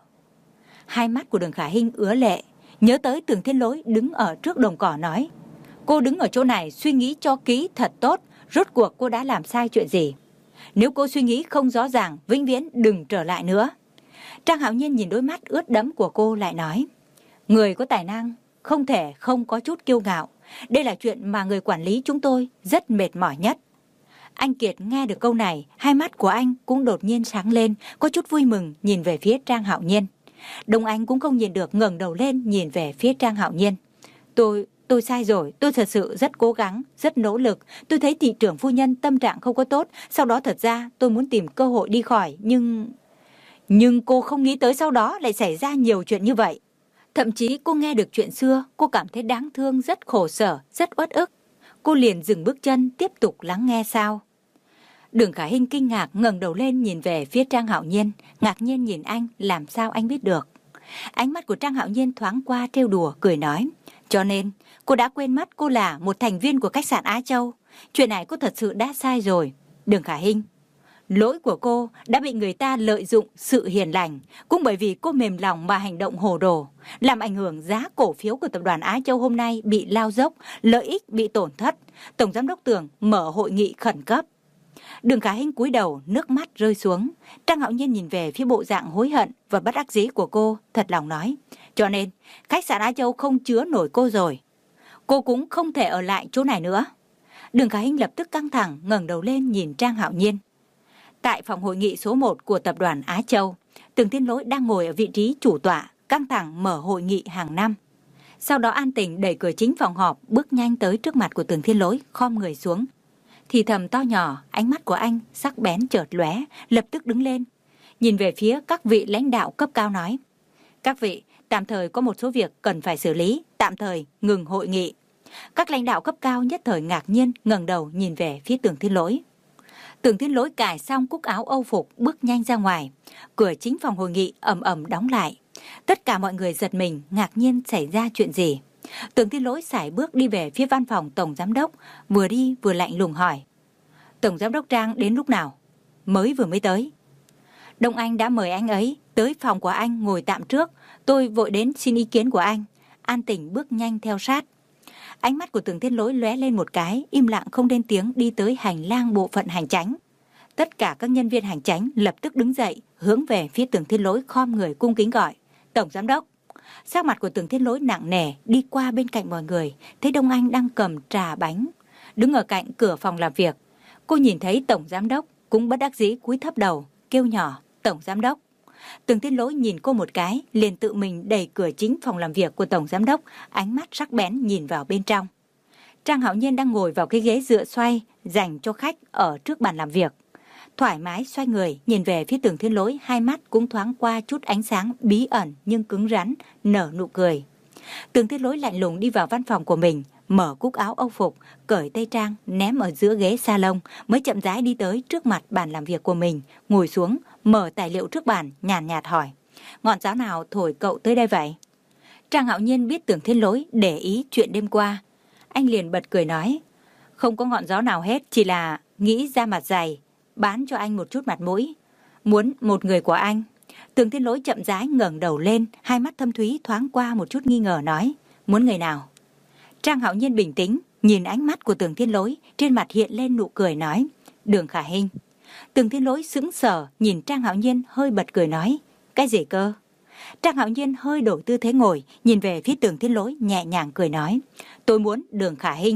Hai mắt của Đường Khả Hinh ứa lệ, nhớ tới Tưởng Thiên Lỗi đứng ở trước đồng cỏ nói. Cô đứng ở chỗ này suy nghĩ cho kỹ thật tốt, rốt cuộc cô đã làm sai chuyện gì. Nếu cô suy nghĩ không rõ ràng, vĩnh viễn đừng trở lại nữa. Trang Hạo Nhiên nhìn đôi mắt ướt đẫm của cô lại nói. Người có tài năng, không thể không có chút kiêu ngạo. Đây là chuyện mà người quản lý chúng tôi rất mệt mỏi nhất. Anh Kiệt nghe được câu này, hai mắt của anh cũng đột nhiên sáng lên, có chút vui mừng nhìn về phía Trang Hạo Nhiên. Đông Anh cũng không nhìn được, ngẩng đầu lên nhìn về phía Trang Hạo Nhiên. Tôi, tôi sai rồi, tôi thật sự rất cố gắng, rất nỗ lực. Tôi thấy thị trưởng phu nhân tâm trạng không có tốt, sau đó thật ra tôi muốn tìm cơ hội đi khỏi, nhưng... Nhưng cô không nghĩ tới sau đó lại xảy ra nhiều chuyện như vậy. Thậm chí cô nghe được chuyện xưa, cô cảm thấy đáng thương, rất khổ sở, rất uất ức. Cô liền dừng bước chân, tiếp tục lắng nghe sao. Đường Khả Hinh kinh ngạc ngẩng đầu lên nhìn về phía Trang Hạo Nhiên, ngạc nhiên nhìn anh, làm sao anh biết được. Ánh mắt của Trang Hạo Nhiên thoáng qua trêu đùa, cười nói. Cho nên, cô đã quên mất cô là một thành viên của khách sạn Á Châu. Chuyện này cô thật sự đã sai rồi. Đường Khả Hinh, lỗi của cô đã bị người ta lợi dụng sự hiền lành, cũng bởi vì cô mềm lòng mà hành động hồ đồ, làm ảnh hưởng giá cổ phiếu của tập đoàn Á Châu hôm nay bị lao dốc, lợi ích bị tổn thất. Tổng giám đốc Tưởng mở hội nghị khẩn cấp. Đường Khả Hinh cúi đầu, nước mắt rơi xuống. Trang Hạo Nhiên nhìn về phía bộ dạng hối hận và bất đắc dĩ của cô, thật lòng nói. Cho nên, khách sạn Á Châu không chứa nổi cô rồi. Cô cũng không thể ở lại chỗ này nữa. Đường Khả Hinh lập tức căng thẳng, ngẩng đầu lên nhìn Trang Hạo Nhiên. Tại phòng hội nghị số một của tập đoàn Á Châu, Tưởng Thiên Lỗi đang ngồi ở vị trí chủ tọa, căng thẳng mở hội nghị hàng năm. Sau đó An Tình đẩy cửa chính phòng họp, bước nhanh tới trước mặt của Tưởng Thiên Lỗi, khom người xuống. Thì thầm to nhỏ, ánh mắt của anh sắc bén chợt lóe, lập tức đứng lên, nhìn về phía các vị lãnh đạo cấp cao nói. Các vị, tạm thời có một số việc cần phải xử lý, tạm thời ngừng hội nghị. Các lãnh đạo cấp cao nhất thời ngạc nhiên ngẩng đầu nhìn về phía Tưởng Thiên Lỗi. Tưởng Thiên Lỗi cài xong cúc áo âu phục bước nhanh ra ngoài. Cửa chính phòng hội nghị ầm ầm đóng lại. Tất cả mọi người giật mình, ngạc nhiên xảy ra chuyện gì. Tưởng Thiên Lỗi sải bước đi về phía văn phòng tổng giám đốc, vừa đi vừa lạnh lùng hỏi. Tổng giám đốc Trang đến lúc nào? Mới vừa mới tới. Đông Anh đã mời anh ấy tới phòng của anh ngồi tạm trước, tôi vội đến xin ý kiến của anh. An Tình bước nhanh theo sát. Ánh mắt của Tưởng Thiên Lỗi lóe lên một cái, im lặng không lên tiếng đi tới hành lang bộ phận hành chánh. Tất cả các nhân viên hành chánh lập tức đứng dậy, hướng về phía Tưởng Thiên Lỗi khom người cung kính gọi. Tổng giám đốc. Sắc mặt của Tưởng Thiên Lỗi nặng nề, đi qua bên cạnh mọi người, thấy Đông Anh đang cầm trà bánh, đứng ở cạnh cửa phòng làm việc. Cô nhìn thấy tổng giám đốc, cũng bất đắc dĩ cúi thấp đầu, kêu nhỏ, tổng giám đốc. Tưởng Thiên Lỗi nhìn cô một cái, liền tự mình đẩy cửa chính phòng làm việc của tổng giám đốc, ánh mắt sắc bén nhìn vào bên trong. Trang Hạo Nhiên đang ngồi vào cái ghế dựa xoay dành cho khách ở trước bàn làm việc. Thoải mái xoay người, nhìn về phía Tưởng Thiên Lỗi, hai mắt cũng thoáng qua chút ánh sáng bí ẩn nhưng cứng rắn, nở nụ cười. Tưởng Thiên Lỗi lạnh lùng đi vào văn phòng của mình, mở cúc áo âu phục, cởi tây trang, ném ở giữa ghế salon, mới chậm rãi đi tới trước mặt bàn làm việc của mình, ngồi xuống, mở tài liệu trước bàn, nhàn nhạt, nhạt hỏi. Ngọn gió nào thổi cậu tới đây vậy? Trang Hạo Nhiên biết Tưởng Thiên Lỗi để ý chuyện đêm qua. Anh liền bật cười nói. Không có ngọn gió nào hết, chỉ là nghĩ ra mặt dày, bán cho anh một chút mặt mũi. Muốn một người của anh. Tưởng Thiên Lỗi chậm rãi ngẩng đầu lên, hai mắt thâm thúy thoáng qua một chút nghi ngờ nói. Muốn người nào? Trang Hạo Nhiên bình tĩnh, nhìn ánh mắt của Tưởng Thiên Lỗi, trên mặt hiện lên nụ cười nói. Đường Khả Hinh. Tưởng Thiên Lỗi sững sờ, nhìn Trang Hạo Nhiên hơi bật cười nói. Cái gì cơ? Trang Hạo Nhiên hơi đổi tư thế ngồi, nhìn về phía Tưởng Thiên Lỗi nhẹ nhàng cười nói. Tôi muốn Đường Khả Hinh.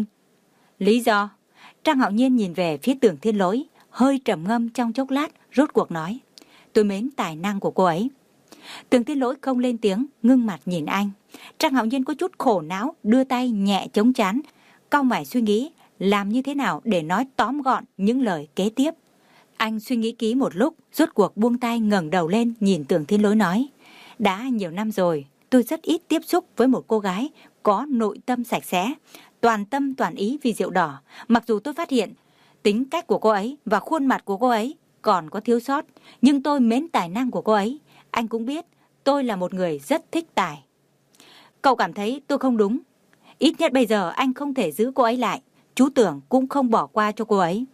Lý do? Trang Hạo Nhiên nhìn về phía Tưởng Thiên Lỗi, hơi trầm ngâm trong chốc lát, rốt cuộc nói. Tôi mến tài năng của cô ấy. Tưởng Thiên Lỗi không lên tiếng, ngưng mặt nhìn anh. Trang Hạo Nhiên có chút khổ não, đưa tay nhẹ chống trán, cau mày suy nghĩ, làm như thế nào để nói tóm gọn những lời kế tiếp. Anh suy nghĩ kỹ một lúc, rốt cuộc buông tay ngẩng đầu lên nhìn Tưởng Thiên Lỗi nói. Đã nhiều năm rồi, tôi rất ít tiếp xúc với một cô gái có nội tâm sạch sẽ, toàn tâm toàn ý vì rượu đỏ. Mặc dù tôi phát hiện tính cách của cô ấy và khuôn mặt của cô ấy còn có thiếu sót, nhưng tôi mến tài năng của cô ấy. Anh cũng biết, tôi là một người rất thích tài. Cậu cảm thấy tôi không đúng. Ít nhất bây giờ anh không thể giữ cô ấy lại. Chú Tưởng cũng không bỏ qua cho cô ấy.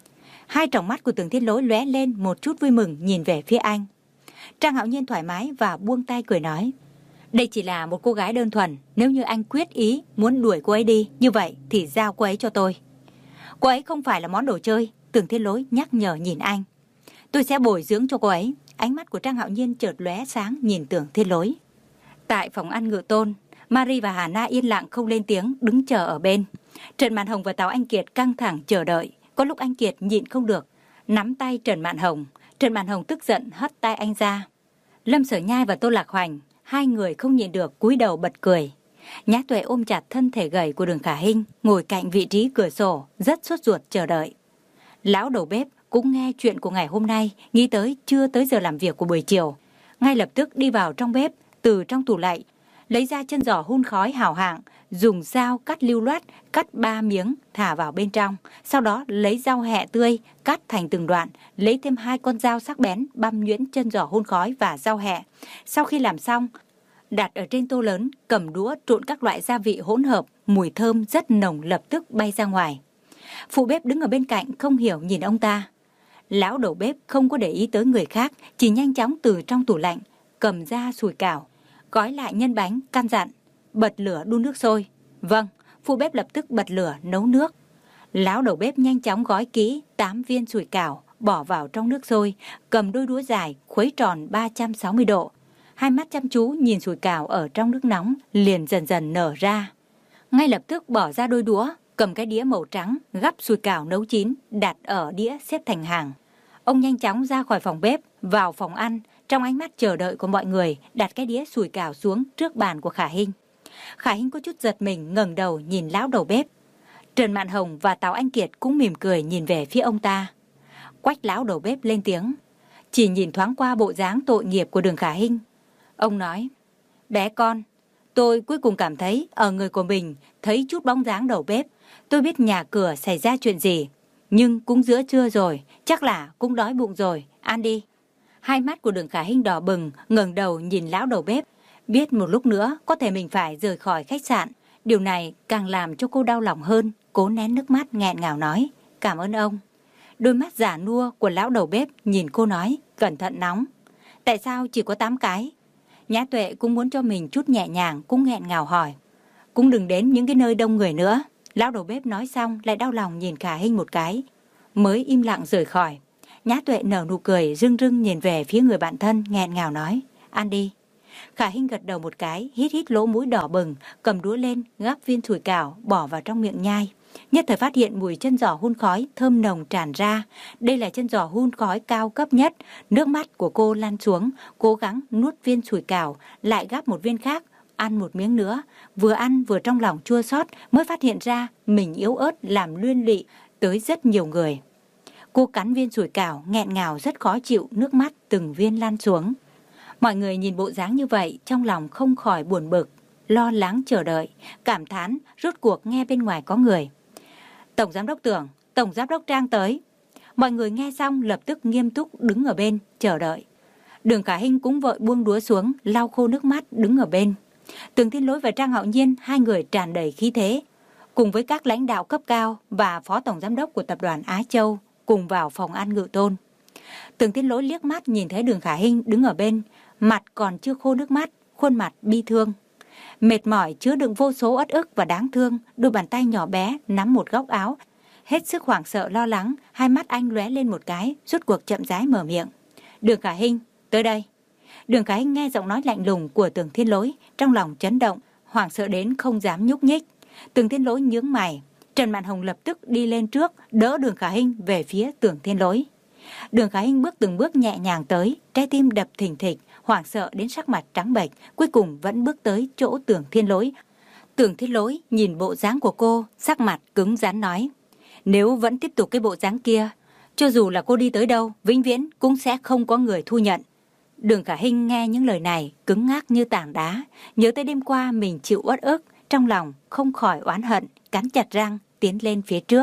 Hai tròng mắt của Tưởng Thiên Lỗi lóe lên một chút vui mừng nhìn về phía anh. Trang Hạo Nhiên thoải mái và buông tay cười nói, đây chỉ là một cô gái đơn thuần. Nếu như anh quyết ý muốn đuổi cô ấy đi, như vậy thì giao cô ấy cho tôi. Cô ấy không phải là món đồ chơi. Tưởng Thiên Lỗi nhắc nhở nhìn anh. Tôi sẽ bồi dưỡng cho cô ấy. Ánh mắt của Trang Hạo Nhiên chợt lóe sáng nhìn Tưởng Thiên Lỗi. Tại phòng ăn Ngự Tôn, Marie và Hà Na yên lặng không lên tiếng, đứng chờ ở bên. Trần Mạn Hồng và Tào Anh Kiệt căng thẳng chờ đợi. Có lúc anh Kiệt nhịn không được, nắm tay Trần Mạn Hồng. Trần Mạn Hồng tức giận hất tay anh ra. Lâm Sở Nhai và Tô Lạc Hoành, hai người không nhịn được cúi đầu bật cười. Nhã Tuệ ôm chặt thân thể gầy của Đường Khả Hinh, ngồi cạnh vị trí cửa sổ, rất sốt ruột chờ đợi. Lão đầu bếp cũng nghe chuyện của ngày hôm nay, nghĩ tới chưa tới giờ làm việc của buổi chiều, ngay lập tức đi vào trong bếp, từ trong tủ lạnh lấy ra chân giò hun khói hảo hạng, dùng dao cắt lưu loát, cắt ba miếng thả vào bên trong, sau đó lấy rau hẹ tươi cắt thành từng đoạn, lấy thêm hai con dao sắc bén băm nhuyễn chân giò hun khói và rau hẹ. Sau khi làm xong, đặt ở trên tô lớn, cầm đũa trộn các loại gia vị hỗn hợp, mùi thơm rất nồng lập tức bay ra ngoài. Phụ bếp đứng ở bên cạnh không hiểu nhìn ông ta. Lão đầu bếp không có để ý tới người khác, chỉ nhanh chóng từ trong tủ lạnh cầm ra sủi cảo, gói lại nhân bánh, căn dặn bật lửa đun nước sôi. Vâng, phụ bếp lập tức bật lửa nấu nước. Lão đầu bếp nhanh chóng gói kỹ tám viên sủi cảo, bỏ vào trong nước sôi, cầm đôi đũa dài khuấy tròn ba trăm sáu mươi độ. Hai mắt chăm chú nhìn sủi cảo ở trong nước nóng liền dần dần nở ra. Ngay lập tức bỏ ra đôi đũa, cầm cái đĩa màu trắng gắp sủi cảo nấu chín, đặt ở đĩa xếp thành hàng. Ông nhanh chóng ra khỏi phòng bếp, vào phòng ăn, trong ánh mắt chờ đợi của mọi người, đặt cái đĩa sủi cảo xuống trước bàn của Khả Hinh. Khả Hinh có chút giật mình ngẩng đầu nhìn lão đầu bếp. Trần Mạn Hồng và Tào Anh Kiệt cũng mỉm cười nhìn về phía ông ta. Quách lão đầu bếp lên tiếng, chỉ nhìn thoáng qua bộ dáng tội nghiệp của Đường Khả Hinh. Ông nói, bé con, tôi cuối cùng cảm thấy ở người của mình thấy chút bóng dáng đầu bếp. Tôi biết nhà cửa xảy ra chuyện gì, nhưng cũng giữa trưa rồi, chắc là cũng đói bụng rồi, ăn đi. Hai mắt của Đường Khả Hinh đỏ bừng, ngẩng đầu nhìn lão đầu bếp. Biết một lúc nữa có thể mình phải rời khỏi khách sạn. Điều này càng làm cho cô đau lòng hơn, cố nén nước mắt nghẹn ngào nói, cảm ơn ông. Đôi mắt giả nua của lão đầu bếp nhìn cô nói, cẩn thận nóng. Tại sao chỉ có tám cái? Nhã Tuệ cũng muốn cho mình chút nhẹ nhàng, cũng nghẹn ngào hỏi. Cũng đừng đến những cái nơi đông người nữa. Lão đầu bếp nói xong lại đau lòng nhìn Khả Hinh một cái, mới im lặng rời khỏi. Nhã Tuệ nở nụ cười rưng rưng nhìn về phía người bạn thân, nghẹn ngào nói, ăn đi. Khả Hinh gật đầu một cái, hít hít lỗ mũi đỏ bừng, cầm đũa lên, gắp viên sủi cảo, bỏ vào trong miệng nhai. Nhất thời phát hiện mùi chân giò hun khói thơm nồng tràn ra. Đây là chân giò hun khói cao cấp nhất. Nước mắt của cô lăn xuống, cố gắng nuốt viên sủi cảo, lại gắp một viên khác, ăn một miếng nữa. Vừa ăn vừa trong lòng chua xót, mới phát hiện ra mình yếu ớt làm liên lụy tới rất nhiều người. Cô cắn viên sủi cảo, nghẹn ngào rất khó chịu, nước mắt từng viên lăn xuống. Mọi người nhìn bộ dáng như vậy, trong lòng không khỏi buồn bực, lo lắng chờ đợi, cảm thán, rốt cuộc nghe bên ngoài có người. Tổng giám đốc Tưởng, tổng giám đốc Trang tới. Mọi người nghe xong lập tức nghiêm túc đứng ở bên, chờ đợi. Đường Khả Hinh cũng vội buông đũa xuống, lau khô nước mắt đứng ở bên. Tưởng Thiên Lỗi và Trang Hạo Nhiên, hai người tràn đầy khí thế, cùng với các lãnh đạo cấp cao và phó tổng giám đốc của tập đoàn Á Châu, cùng vào phòng ăn Ngự Tôn. Tưởng Thiên Lỗi liếc mắt nhìn thấy Đường Khả Hinh đứng ở bên, mặt còn chưa khô nước mắt, khuôn mặt bi thương. Mệt mỏi chứa đựng vô số uất ức và đáng thương, đôi bàn tay nhỏ bé nắm một góc áo. Hết sức hoảng sợ lo lắng, hai mắt anh lóe lên một cái, rốt cuộc chậm rãi mở miệng. Đường Khả Hinh, tới đây. Đường Khả Hinh nghe giọng nói lạnh lùng của Tưởng Thiên Lỗi, trong lòng chấn động, hoảng sợ đến không dám nhúc nhích. Tưởng Thiên Lỗi nhướng mày, Trần Mạn Hồng lập tức đi lên trước, đỡ Đường Khả Hinh về phía Tưởng Thiên Lỗi. Đường Khả Hinh bước từng bước nhẹ nhàng tới, trái tim đập thình thịch, hoảng sợ đến sắc mặt trắng bệch, cuối cùng vẫn bước tới chỗ Tưởng Thiên Lỗi. Tưởng Thiên Lỗi nhìn bộ dáng của cô, sắc mặt cứng rắn nói, nếu vẫn tiếp tục cái bộ dáng kia, cho dù là cô đi tới đâu, vĩnh viễn cũng sẽ không có người thu nhận. Đường Khả Hinh nghe những lời này cứng ngắc như tảng đá, nhớ tới đêm qua mình chịu uất ức, trong lòng không khỏi oán hận, cắn chặt răng tiến lên phía trước.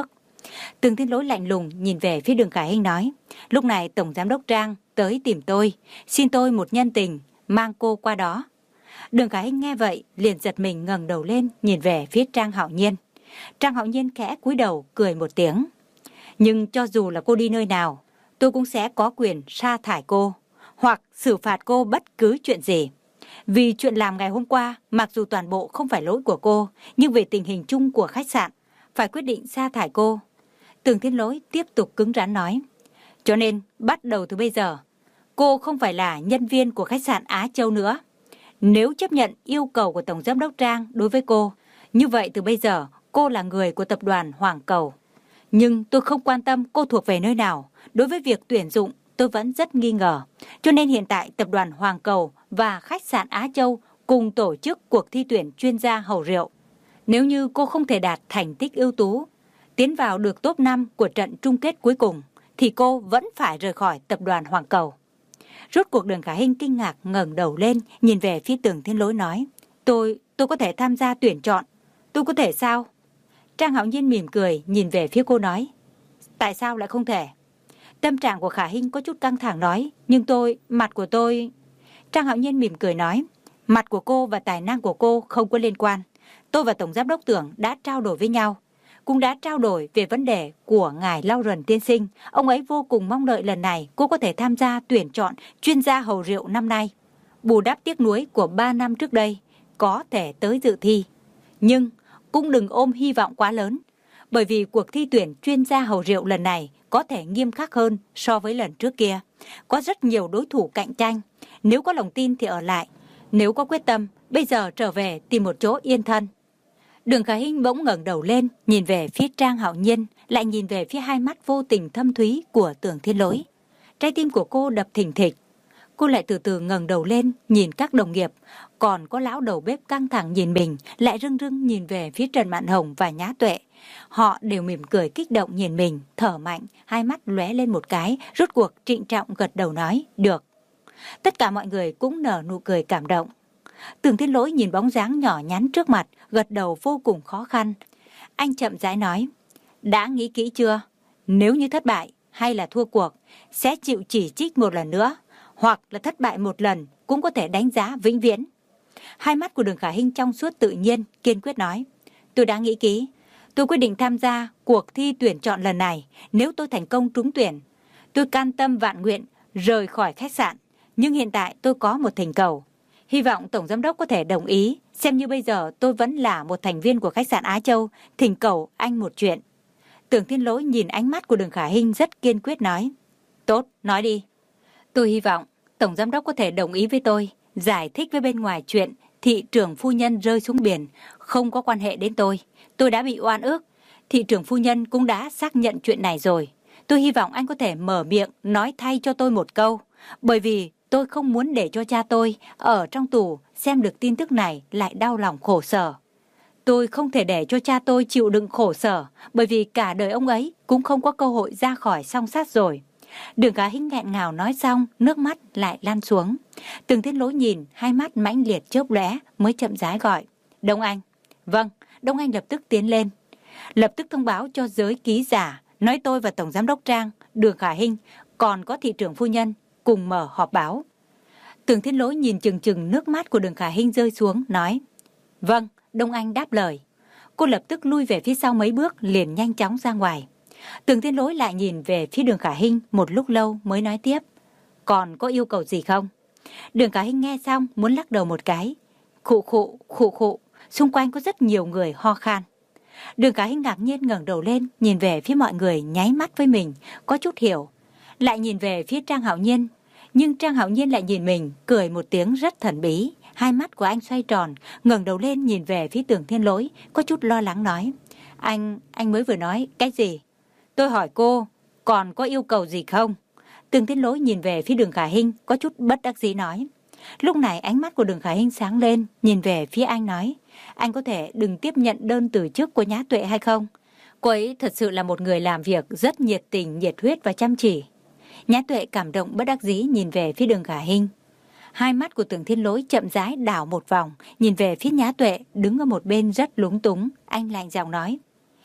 Tường Thiên Lỗi lạnh lùng nhìn về phía Đường Khải Hinh nói, lúc này Tổng Giám đốc Trang tới tìm tôi, xin tôi một nhân tình, mang cô qua đó. Đường Khải Hinh nghe vậy liền giật mình ngẩng đầu lên nhìn về phía Trang Hạo Nhiên. Trang Hạo Nhiên khẽ cúi đầu cười một tiếng. Nhưng cho dù là cô đi nơi nào, tôi cũng sẽ có quyền sa thải cô, hoặc xử phạt cô bất cứ chuyện gì. Vì chuyện làm ngày hôm qua, mặc dù toàn bộ không phải lỗi của cô, nhưng về tình hình chung của khách sạn, phải quyết định sa thải cô. Tường Thiên Lỗi tiếp tục cứng rắn nói. Cho nên, bắt đầu từ bây giờ, cô không phải là nhân viên của khách sạn Á Châu nữa. Nếu chấp nhận yêu cầu của Tổng Giám đốc Trang đối với cô, như vậy từ bây giờ cô là người của tập đoàn Hoàng Cầu. Nhưng tôi không quan tâm cô thuộc về nơi nào. Đối với việc tuyển dụng, tôi vẫn rất nghi ngờ. Cho nên hiện tại tập đoàn Hoàng Cầu và khách sạn Á Châu cùng tổ chức cuộc thi tuyển chuyên gia hầu rượu. Nếu như cô không thể đạt thành tích ưu tú, tiến vào được top năm của trận chung kết cuối cùng, thì cô vẫn phải rời khỏi tập đoàn Hoàng Cầu. Rốt cuộc Đường Khải Hinh kinh ngạc ngẩng đầu lên, nhìn về phía Tường Thiên Lỗi nói, Tôi, tôi có thể tham gia tuyển chọn. Tôi có thể sao? Trang Hạo Nhiên mỉm cười, nhìn về phía cô nói, tại sao lại không thể? Tâm trạng của Khải Hinh có chút căng thẳng nói, nhưng tôi, mặt của tôi... Trang Hạo Nhiên mỉm cười nói, mặt của cô và tài năng của cô không có liên quan. Tôi và Tổng Giám đốc Tưởng đã trao đổi với nhau, cũng đã trao đổi về vấn đề của ngài Lawrence tiên sinh. Ông ấy vô cùng mong đợi lần này cô có thể tham gia tuyển chọn chuyên gia hầu rượu năm nay, bù đắp tiếc nuối của ba năm trước đây, có thể tới dự thi. Nhưng cũng đừng ôm hy vọng quá lớn, bởi vì cuộc thi tuyển chuyên gia hầu rượu lần này có thể nghiêm khắc hơn so với lần trước kia. Có rất nhiều đối thủ cạnh tranh. Nếu có lòng tin thì ở lại, nếu có quyết tâm, bây giờ trở về tìm một chỗ yên thân. Đường Khải Hinh bỗng ngẩng đầu lên, nhìn về phía Trang Hạo Nhiên, lại nhìn về phía hai mắt vô tình thâm thúy của Tường Thiên Lỗi. Trái tim của cô đập thình thịch. Cô lại từ từ ngẩng đầu lên, nhìn các đồng nghiệp, còn có lão đầu bếp căng thẳng nhìn mình, lại rưng rưng nhìn về phía Trần Mạn Hồng và Nhã Tuệ. Họ đều mỉm cười kích động nhìn mình, thở mạnh, hai mắt lóe lên một cái, rốt cuộc trịnh trọng gật đầu nói, được. Tất cả mọi người cũng nở nụ cười cảm động. Tường Thiên Lỗi nhìn bóng dáng nhỏ nhắn trước mặt, gật đầu vô cùng khó khăn. Anh chậm rãi nói, đã nghĩ kỹ chưa? Nếu như thất bại hay là thua cuộc, sẽ chịu chỉ trích một lần nữa, hoặc là thất bại một lần cũng có thể đánh giá vĩnh viễn. Hai mắt của Đường Khải Hinh trong suốt tự nhiên, kiên quyết nói, tôi đã nghĩ kỹ. Tôi quyết định tham gia cuộc thi tuyển chọn lần này. Nếu tôi thành công trúng tuyển, tôi can tâm vạn nguyện rời khỏi khách sạn. Nhưng hiện tại tôi có một thỉnh cầu. Hy vọng Tổng Giám đốc có thể đồng ý. Xem như bây giờ tôi vẫn là một thành viên của khách sạn Á Châu. Thỉnh cầu anh một chuyện. Tường Thiên Lỗi nhìn ánh mắt của Đường Khải Hinh rất kiên quyết nói, tốt, nói đi. Tôi hy vọng Tổng Giám đốc có thể đồng ý với tôi, giải thích với bên ngoài chuyện thị trưởng phu nhân rơi xuống biển không có quan hệ đến tôi. Tôi đã bị oan ức. Thị trưởng phu nhân cũng đã xác nhận chuyện này rồi. Tôi hy vọng anh có thể mở miệng nói thay cho tôi một câu. Bởi vì tôi không muốn để cho cha tôi ở trong tù xem được tin tức này lại đau lòng khổ sở. Tôi không thể để cho cha tôi chịu đựng khổ sở, bởi vì cả đời ông ấy cũng không có cơ hội ra khỏi song sát rồi. Đường Khải Hinh nghẹn ngào nói xong, nước mắt lại lan xuống. Tường Thiên Lỗi nhìn, hai mắt mãnh liệt chớp lóe, mới chậm rãi gọi, Đông Anh. Vâng. Đông Anh lập tức tiến lên, lập tức thông báo cho giới ký giả, nói tôi và Tổng Giám đốc Trang, Đường Khải Hinh, còn có thị trưởng phu nhân cùng mở họp báo. Tường Thiên Lỗi nhìn chừng chừng nước mắt của Đường Khải Hinh rơi xuống, nói, vâng. Đông Anh đáp lời. Cô lập tức lui về phía sau mấy bước, liền nhanh chóng ra ngoài. Tường Thiên Lỗi lại nhìn về phía Đường Khải Hinh một lúc lâu mới nói tiếp, còn có yêu cầu gì không? Đường Khải Hinh nghe xong muốn lắc đầu một cái, khụ khụ khụ khụ. Xung quanh có rất nhiều người ho khan. Đường Khải Hinh ngạc nhiên ngẩng đầu lên, nhìn về phía mọi người nháy mắt với mình, có chút hiểu. Lại nhìn về phía Trang Hạo Nhiên, nhưng Trang Hạo Nhiên lại nhìn mình, cười một tiếng rất thần bí. Hai mắt của anh xoay tròn, ngẩng đầu lên nhìn về phía Tường Thiên Lỗi, có chút lo lắng nói, Anh, anh mới vừa nói cái gì? Tôi hỏi cô, còn có yêu cầu gì không? Tường Thiên Lỗi nhìn về phía Đường Khải Hinh, có chút bất đắc dĩ nói. Lúc này ánh mắt của Đường Khải Hinh sáng lên, nhìn về phía anh nói, anh có thể đừng tiếp nhận đơn từ chức của Nhã Tuệ hay không? Cô ấy thật sự là một người làm việc rất nhiệt tình, nhiệt huyết và chăm chỉ. Nhã Tuệ cảm động bất đắc dĩ nhìn về phía Đường Khải Hinh. Hai mắt của Tường Thiên Lỗi chậm rãi đảo một vòng, nhìn về phía Nhã Tuệ đứng ở một bên rất lúng túng. Anh lạnh giọng nói,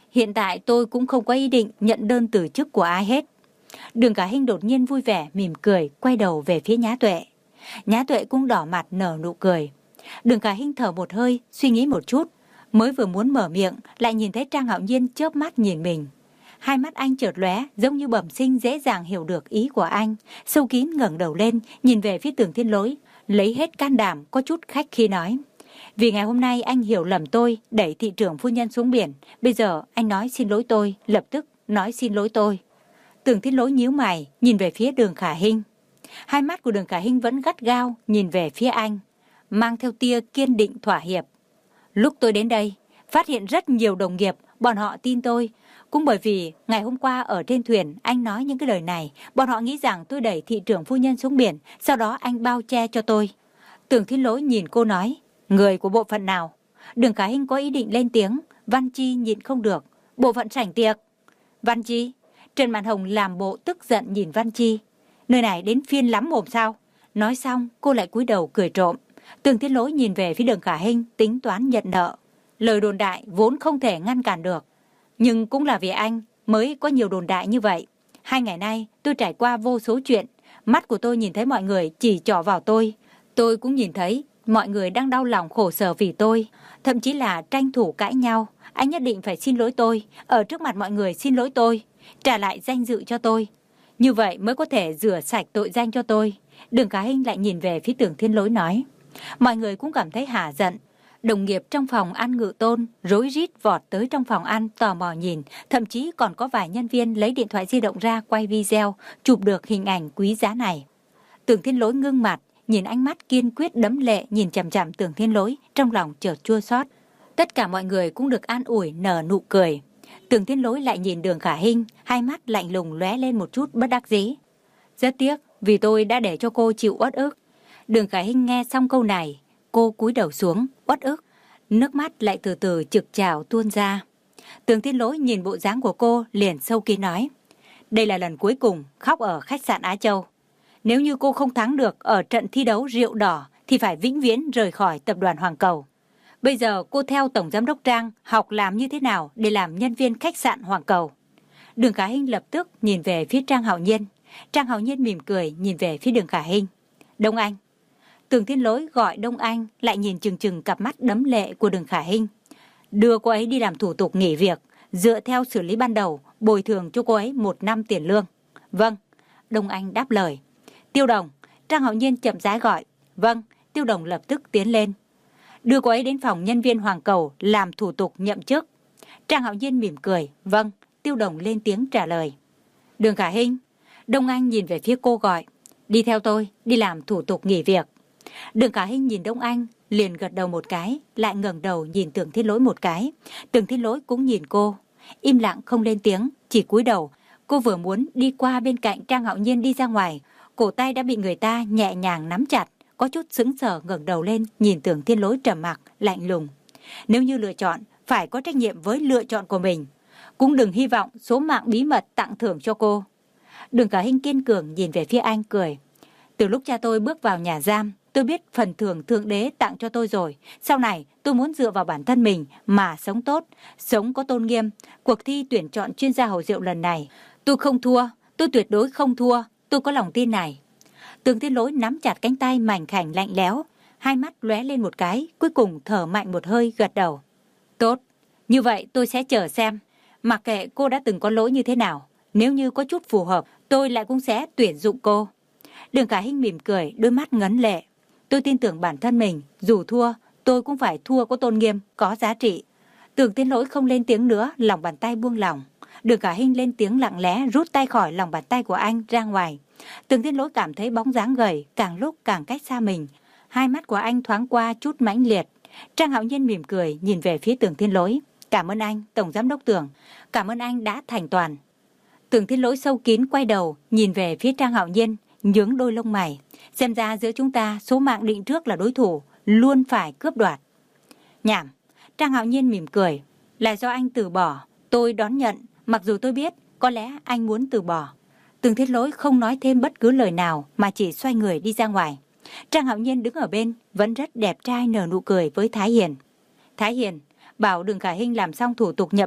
Hiện tại tôi cũng không có ý định nhận đơn từ chức của ai hết. Đường Khả Hinh đột nhiên vui vẻ, mỉm cười, quay đầu về phía Nhã Tuệ. Nhã Tuệ cũng đỏ mặt nở nụ cười. Đường Khả Hinh thở một hơi, suy nghĩ một chút. Mới vừa muốn mở miệng, lại nhìn thấy Trang Hạo Nhiên chớp mắt nhìn mình. Hai mắt anh chợt lóe, giống như bẩm sinh dễ dàng hiểu được ý của anh. Sâu kín ngẩng đầu lên, nhìn về phía Tưởng Thiên Lỗi, lấy hết can đảm, có chút khách khí nói. Vì ngày hôm nay anh hiểu lầm tôi, đẩy thị trưởng phu nhân xuống biển. Bây giờ anh nói xin lỗi tôi, lập tức nói xin lỗi tôi. Tưởng Thiên Lỗi nhíu mày, nhìn về phía Đường Khả Hinh. Hai mắt của Đường Khả Hinh vẫn gắt gao, nhìn về phía anh, mang theo tia kiên định thỏa hiệp. Lúc tôi đến đây, phát hiện rất nhiều đồng nghiệp, bọn họ tin tôi. Cũng bởi vì ngày hôm qua ở trên thuyền anh nói những cái lời này, bọn họ nghĩ rằng tôi đẩy thị trưởng phu nhân xuống biển, sau đó anh bao che cho tôi. Tưởng Thiên Lỗi nhìn cô nói, người của bộ phận nào? Đường Khả Hinh có ý định lên tiếng, Văn Chi nhịn không được, bộ phận sảnh tiệc. Văn Chi? Trần Mạn Hồng làm bộ tức giận nhìn Văn Chi. Nơi này đến phiên lắm mồm sao? Nói xong cô lại cúi đầu cười trộm. Tưởng Thiên Lỗi nhìn về phía Đường Khả Hinh, tính toán nhận nợ. Lời đồn đại vốn không thể ngăn cản được, nhưng cũng là vì anh mới có nhiều đồn đại như vậy. Hai ngày nay tôi trải qua vô số chuyện, mắt của tôi nhìn thấy mọi người chỉ trỏ vào tôi. Tôi cũng nhìn thấy mọi người đang đau lòng khổ sở vì tôi, thậm chí là tranh thủ cãi nhau. Anh nhất định phải xin lỗi tôi, ở trước mặt mọi người xin lỗi tôi, trả lại danh dự cho tôi. Như vậy mới có thể rửa sạch tội danh cho tôi. Đường Khả Hinh lại nhìn về phía Tưởng Thiên Lỗi nói. Mọi người cũng cảm thấy hả giận. Đồng nghiệp trong phòng ăn Ngự Tôn rối rít vọt tới trong phòng ăn tò mò nhìn, thậm chí còn có vài nhân viên lấy điện thoại di động ra quay video, chụp được hình ảnh quý giá này. Tưởng Thiên Lỗi ngưng mặt, nhìn ánh mắt kiên quyết đẫm lệ nhìn chằm chằm Tưởng Thiên Lỗi, trong lòng chợt chua xót. Tất cả mọi người cũng được an ủi nở nụ cười. Tưởng Thiên Lỗi lại nhìn Đường Khả Hinh, hai mắt lạnh lùng lóe lên một chút bất đắc dĩ. Rất tiếc vì tôi đã để cho cô chịu uất ức. Đường Khả Hinh nghe xong câu này, cô cúi đầu xuống, uất ức, nước mắt lại từ từ trực trào tuôn ra. Tưởng Thiên Lỗi nhìn bộ dáng của cô liền sâu kín nói, đây là lần cuối cùng khóc ở khách sạn Á Châu. Nếu như cô không thắng được ở trận thi đấu rượu đỏ thì phải vĩnh viễn rời khỏi tập đoàn Hoàng Cầu. Bây giờ cô theo Tổng Giám đốc Trang học làm như thế nào để làm nhân viên khách sạn Hoàng Cầu. Đường Khả Hinh lập tức nhìn về phía Trang Hạo Nhiên. Trang Hạo Nhiên mỉm cười nhìn về phía Đường Khả Hinh. Đông Anh. Tưởng Thiên Lỗi gọi Đông Anh, lại nhìn chừng chừng cặp mắt đẫm lệ của Đường Khả Hinh. Đưa cô ấy đi làm thủ tục nghỉ việc, dựa theo xử lý ban đầu, bồi thường cho cô ấy một năm tiền lương. Vâng. Đông Anh đáp lời. Tiêu Đồng. Trang Hạo Nhiên chậm rãi gọi. Vâng. Tiêu Đồng lập tức tiến lên. Đưa cô ấy đến phòng nhân viên Hoàng Cầu làm thủ tục nhậm chức. Trang Hạo Nhiên mỉm cười. Vâng. Tiêu Đồng lên tiếng trả lời. Đường Khả Hinh. Đông Anh nhìn về phía cô gọi. Đi theo tôi, đi làm thủ tục nghỉ việc. Đường Khả Hinh nhìn Đông Anh, liền gật đầu một cái, lại ngẩng đầu nhìn Tưởng Thiên Lỗi một cái. Tưởng Thiên Lỗi cũng nhìn cô, im lặng không lên tiếng, chỉ cúi đầu. Cô vừa muốn đi qua bên cạnh Trang Hạo Nhiên đi ra ngoài, cổ tay đã bị người ta nhẹ nhàng nắm chặt, có chút sững sờ ngẩng đầu lên nhìn Tưởng Thiên Lỗi trầm mặc, lạnh lùng. Nếu như lựa chọn, phải có trách nhiệm với lựa chọn của mình. Cũng đừng hy vọng số mạng bí mật tặng thưởng cho cô. Đường Khả Hinh kiên cường nhìn về phía anh cười. Từ lúc cha tôi bước vào nhà giam, tôi biết phần thưởng Thượng Đế tặng cho tôi rồi. Sau này tôi muốn dựa vào bản thân mình mà sống tốt, sống có tôn nghiêm. Cuộc thi tuyển chọn chuyên gia hầu rượu lần này, tôi không thua, tôi tuyệt đối không thua, tôi có lòng tin này. Tưởng Thiên Lỗi nắm chặt cánh tay mảnh khảnh lạnh lẽo, hai mắt lóe lên một cái, cuối cùng thở mạnh một hơi gật đầu. Tốt, như vậy tôi sẽ chờ xem. Mặc kệ cô đã từng có lỗi như thế nào, nếu như có chút phù hợp, tôi lại cũng sẽ tuyển dụng cô. Đường Khả Hinh mỉm cười, đôi mắt ngấn lệ. Tôi tin tưởng bản thân mình, dù thua, tôi cũng phải thua có tôn nghiêm, có giá trị. Tưởng Thiên Lỗi không lên tiếng nữa, lòng bàn tay buông lỏng. Đường Khả Hinh lên tiếng lặng lẽ rút tay khỏi lòng bàn tay của anh ra ngoài. Tưởng Thiên Lỗi cảm thấy bóng dáng gầy càng lúc càng cách xa mình. Hai mắt của anh thoáng qua chút mãnh liệt. Trang Hạo Nhiên mỉm cười nhìn về phía Tưởng Thiên Lỗi. Cảm ơn anh, Tổng Giám đốc Tưởng. Cảm ơn anh đã thành toàn. Tưởng Thiên Lỗi sâu kín quay đầu nhìn về phía Trang Hạo Nhiên, nhướng đôi lông mày. Xem ra giữa chúng ta số mạng định trước là đối thủ, luôn phải cướp đoạt. Nhảm. Trang Hạo Nhiên mỉm cười. Là do anh từ bỏ, tôi đón nhận. Mặc dù tôi biết có lẽ anh muốn từ bỏ. Tưởng Thiên Lỗi không nói thêm bất cứ lời nào mà chỉ xoay người đi ra ngoài. Trang Hạo Nhiên đứng ở bên vẫn rất đẹp trai nở nụ cười với Thái Hiền. Thái Hiền bảo Đường Khả Hinh làm xong thủ tục nhập chức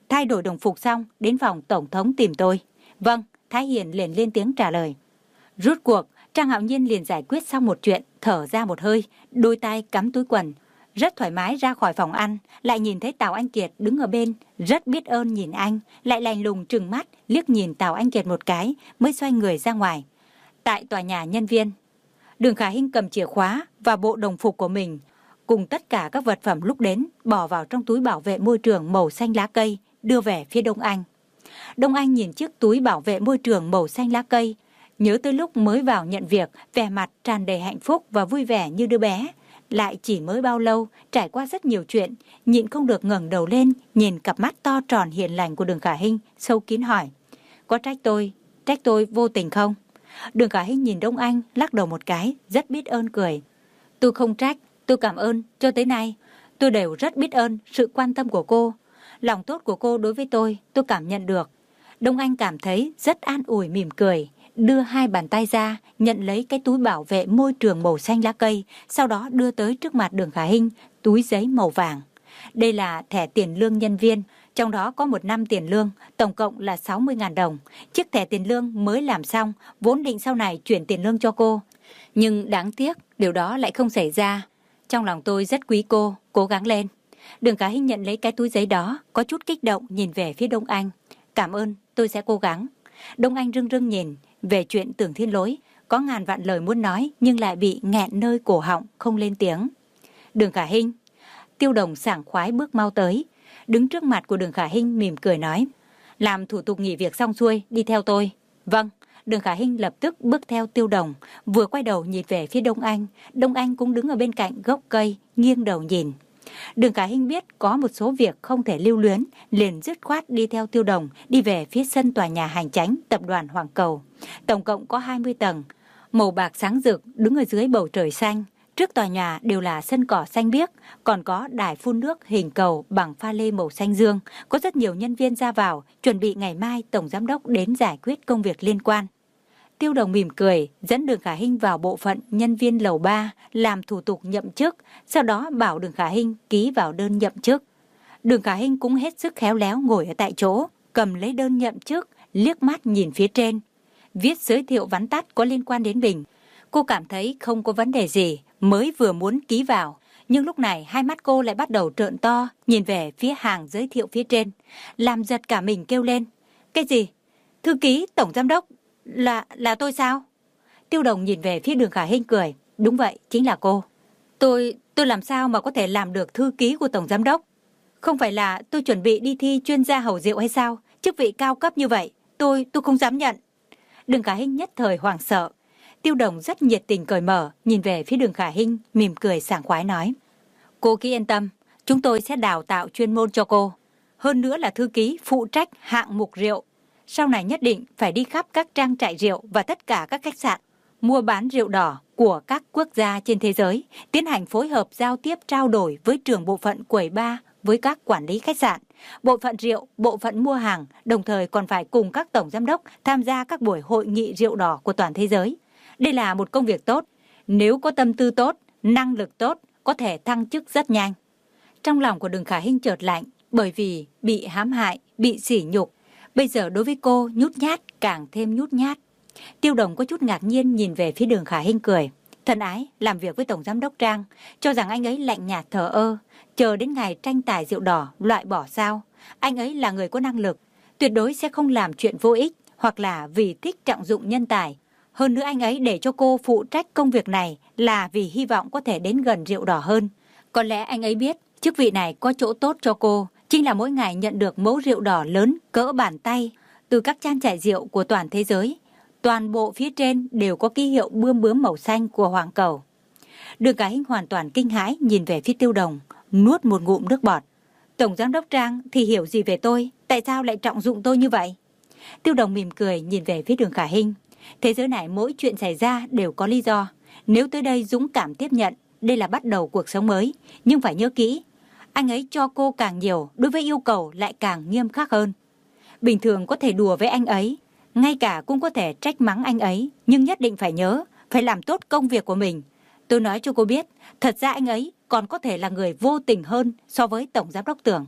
thay đổi đồng phục xong đến phòng tổng thống tìm tôi. Vâng, Thái Hiền liền lên tiếng trả lời. Rút cuộc, Trang Hạo Nhiên liền giải quyết xong một chuyện, thở ra một hơi, đôi tay cắm túi quần. Rất thoải mái ra khỏi phòng ăn, lại nhìn thấy Tào Anh Kiệt đứng ở bên, rất biết ơn nhìn anh, lại lạnh lùng trừng mắt, liếc nhìn Tào Anh Kiệt một cái, mới xoay người ra ngoài. Tại tòa nhà nhân viên, Đường Khả Hinh cầm chìa khóa và bộ đồng phục của mình, cùng tất cả các vật phẩm lúc đến, bỏ vào trong túi bảo vệ môi trường màu xanh lá cây, đưa về phía Đông Anh. Đông Anh nhìn chiếc túi bảo vệ môi trường màu xanh lá cây, nhớ tới lúc mới vào nhận việc, vẻ mặt tràn đầy hạnh phúc và vui vẻ như đứa bé. Lại chỉ mới bao lâu, trải qua rất nhiều chuyện, nhịn không được ngẩng đầu lên, nhìn cặp mắt to tròn hiền lành của Đường Khả Hinh, sâu kín hỏi. Có trách tôi, trách tôi vô tình không? Đường Khả Hinh nhìn Đông Anh, lắc đầu một cái, rất biết ơn cười. Tôi không trách, tôi cảm ơn, cho tới nay, tôi đều rất biết ơn sự quan tâm của cô. Lòng tốt của cô đối với tôi, tôi cảm nhận được. Đông Anh cảm thấy rất an ủi mỉm cười, đưa hai bàn tay ra, nhận lấy cái túi bảo vệ môi trường màu xanh lá cây, sau đó đưa tới trước mặt Đường Khả Hinh, túi giấy màu vàng. Đây là thẻ tiền lương nhân viên, trong đó có một năm tiền lương, tổng cộng là sáu mươi nghìn đồng. Chiếc thẻ tiền lương mới làm xong, vốn định sau này chuyển tiền lương cho cô. Nhưng đáng tiếc, điều đó lại không xảy ra. Trong lòng tôi rất quý cô, cố gắng lên. Đường Khả Hinh nhận lấy cái túi giấy đó, có chút kích động nhìn về phía Đông Anh. Cảm ơn, tôi sẽ cố gắng. Đông Anh rưng rưng nhìn về chuyện Tưởng Thiên Lỗi, có ngàn vạn lời muốn nói nhưng lại bị nghẹn nơi cổ họng, không lên tiếng. Đường Khả Hinh. Tiêu Đồng sảng khoái bước mau tới, đứng trước mặt của Đường Khả Hinh mỉm cười nói. Làm thủ tục nghỉ việc xong xuôi, đi theo tôi. Vâng. Đường Khả Hinh lập tức bước theo Tiêu Đồng, vừa quay đầu nhìn về phía Đông Anh. Đông Anh cũng đứng ở bên cạnh gốc cây, nghiêng đầu nhìn. Đường Khả Hinh biết có một số việc không thể lưu luyến, liền dứt khoát đi theo Tiêu Đồng, đi về phía sân tòa nhà hành chánh tập đoàn Hoàng Cầu. Tổng cộng có hai mươi tầng, màu bạc sáng rực, đứng ở dưới bầu trời xanh. Trước tòa nhà đều là sân cỏ xanh biếc, còn có đài phun nước hình cầu bằng pha lê màu xanh dương. Có rất nhiều nhân viên ra vào, chuẩn bị ngày mai Tổng Giám đốc đến giải quyết công việc liên quan. Tiêu Đồng mỉm cười, dẫn Đường Khả Hinh vào bộ phận nhân viên lầu ba, làm thủ tục nhậm chức, sau đó bảo Đường Khả Hinh ký vào đơn nhậm chức. Đường Khả Hinh cũng hết sức khéo léo ngồi ở tại chỗ, cầm lấy đơn nhậm chức, liếc mắt nhìn phía trên. Viết giới thiệu vắn tắt có liên quan đến mình. Cô cảm thấy không có vấn đề gì, mới vừa muốn ký vào. Nhưng lúc này hai mắt cô lại bắt đầu trợn to, nhìn về phía hàng giới thiệu phía trên. Làm giật cả mình kêu lên. Cái gì? Thư ký Tổng Giám đốc? Là, là tôi sao? Tiêu Đồng nhìn về phía Đường Khả Hinh cười. Đúng vậy, chính là cô. Tôi, tôi làm sao mà có thể làm được thư ký của Tổng Giám đốc? Không phải là tôi chuẩn bị đi thi chuyên gia hầu rượu hay sao? Chức vị cao cấp như vậy, tôi, tôi không dám nhận. Đường Khả Hinh nhất thời hoảng sợ. Tiêu Đồng rất nhiệt tình cởi mở, nhìn về phía Đường Khả Hinh, mỉm cười sảng khoái nói. Cô cứ yên tâm, chúng tôi sẽ đào tạo chuyên môn cho cô. Hơn nữa là thư ký phụ trách hạng mục rượu. Sau này nhất định phải đi khắp các trang trại rượu và tất cả các khách sạn, mua bán rượu đỏ của các quốc gia trên thế giới, tiến hành phối hợp giao tiếp trao đổi với trưởng bộ phận quầy bar, với các quản lý khách sạn, bộ phận rượu, bộ phận mua hàng, đồng thời còn phải cùng các tổng giám đốc tham gia các buổi hội nghị rượu đỏ của toàn thế giới. Đây là một công việc tốt, nếu có tâm tư tốt, năng lực tốt, có thể thăng chức rất nhanh. Trong lòng của Đường Khả Hinh chợt lạnh, bởi vì bị hãm hại, bị sỉ nhục. Bây giờ đối với cô, nhút nhát càng thêm nhút nhát. Tiêu Đồng có chút ngạc nhiên nhìn về phía Đường Khả Hinh cười. Thân ái, làm việc với Tổng Giám đốc Trang, cho rằng anh ấy lạnh nhạt thờ ơ, chờ đến ngày tranh tài rượu đỏ, loại bỏ sao. Anh ấy là người có năng lực, tuyệt đối sẽ không làm chuyện vô ích, hoặc là vì thích trọng dụng nhân tài. Hơn nữa anh ấy để cho cô phụ trách công việc này là vì hy vọng có thể đến gần rượu đỏ hơn. Có lẽ anh ấy biết, chức vị này có chỗ tốt cho cô, chính là mỗi ngày nhận được mẫu rượu đỏ lớn cỡ bàn tay từ các trang trại rượu của toàn thế giới. Toàn bộ phía trên đều có ký hiệu bươm bướm màu xanh của Hoàng Cầu. Đường Khả Hinh hoàn toàn kinh hãi nhìn về phía Tiêu Đồng, nuốt một ngụm nước bọt. Tổng Giám đốc Trang thì hiểu gì về tôi, tại sao lại trọng dụng tôi như vậy? Tiêu Đồng mỉm cười nhìn về phía Đường Khả Hinh. Thế giới này mỗi chuyện xảy ra đều có lý do. Nếu tới đây dũng cảm tiếp nhận, đây là bắt đầu cuộc sống mới. Nhưng phải nhớ kỹ, anh ấy cho cô càng nhiều, đối với yêu cầu lại càng nghiêm khắc hơn. Bình thường có thể đùa với anh ấy, ngay cả cũng có thể trách mắng anh ấy, nhưng nhất định phải nhớ, phải làm tốt công việc của mình. Tôi nói cho cô biết, thật ra anh ấy còn có thể là người vô tình hơn so với Tổng Giám đốc Tưởng.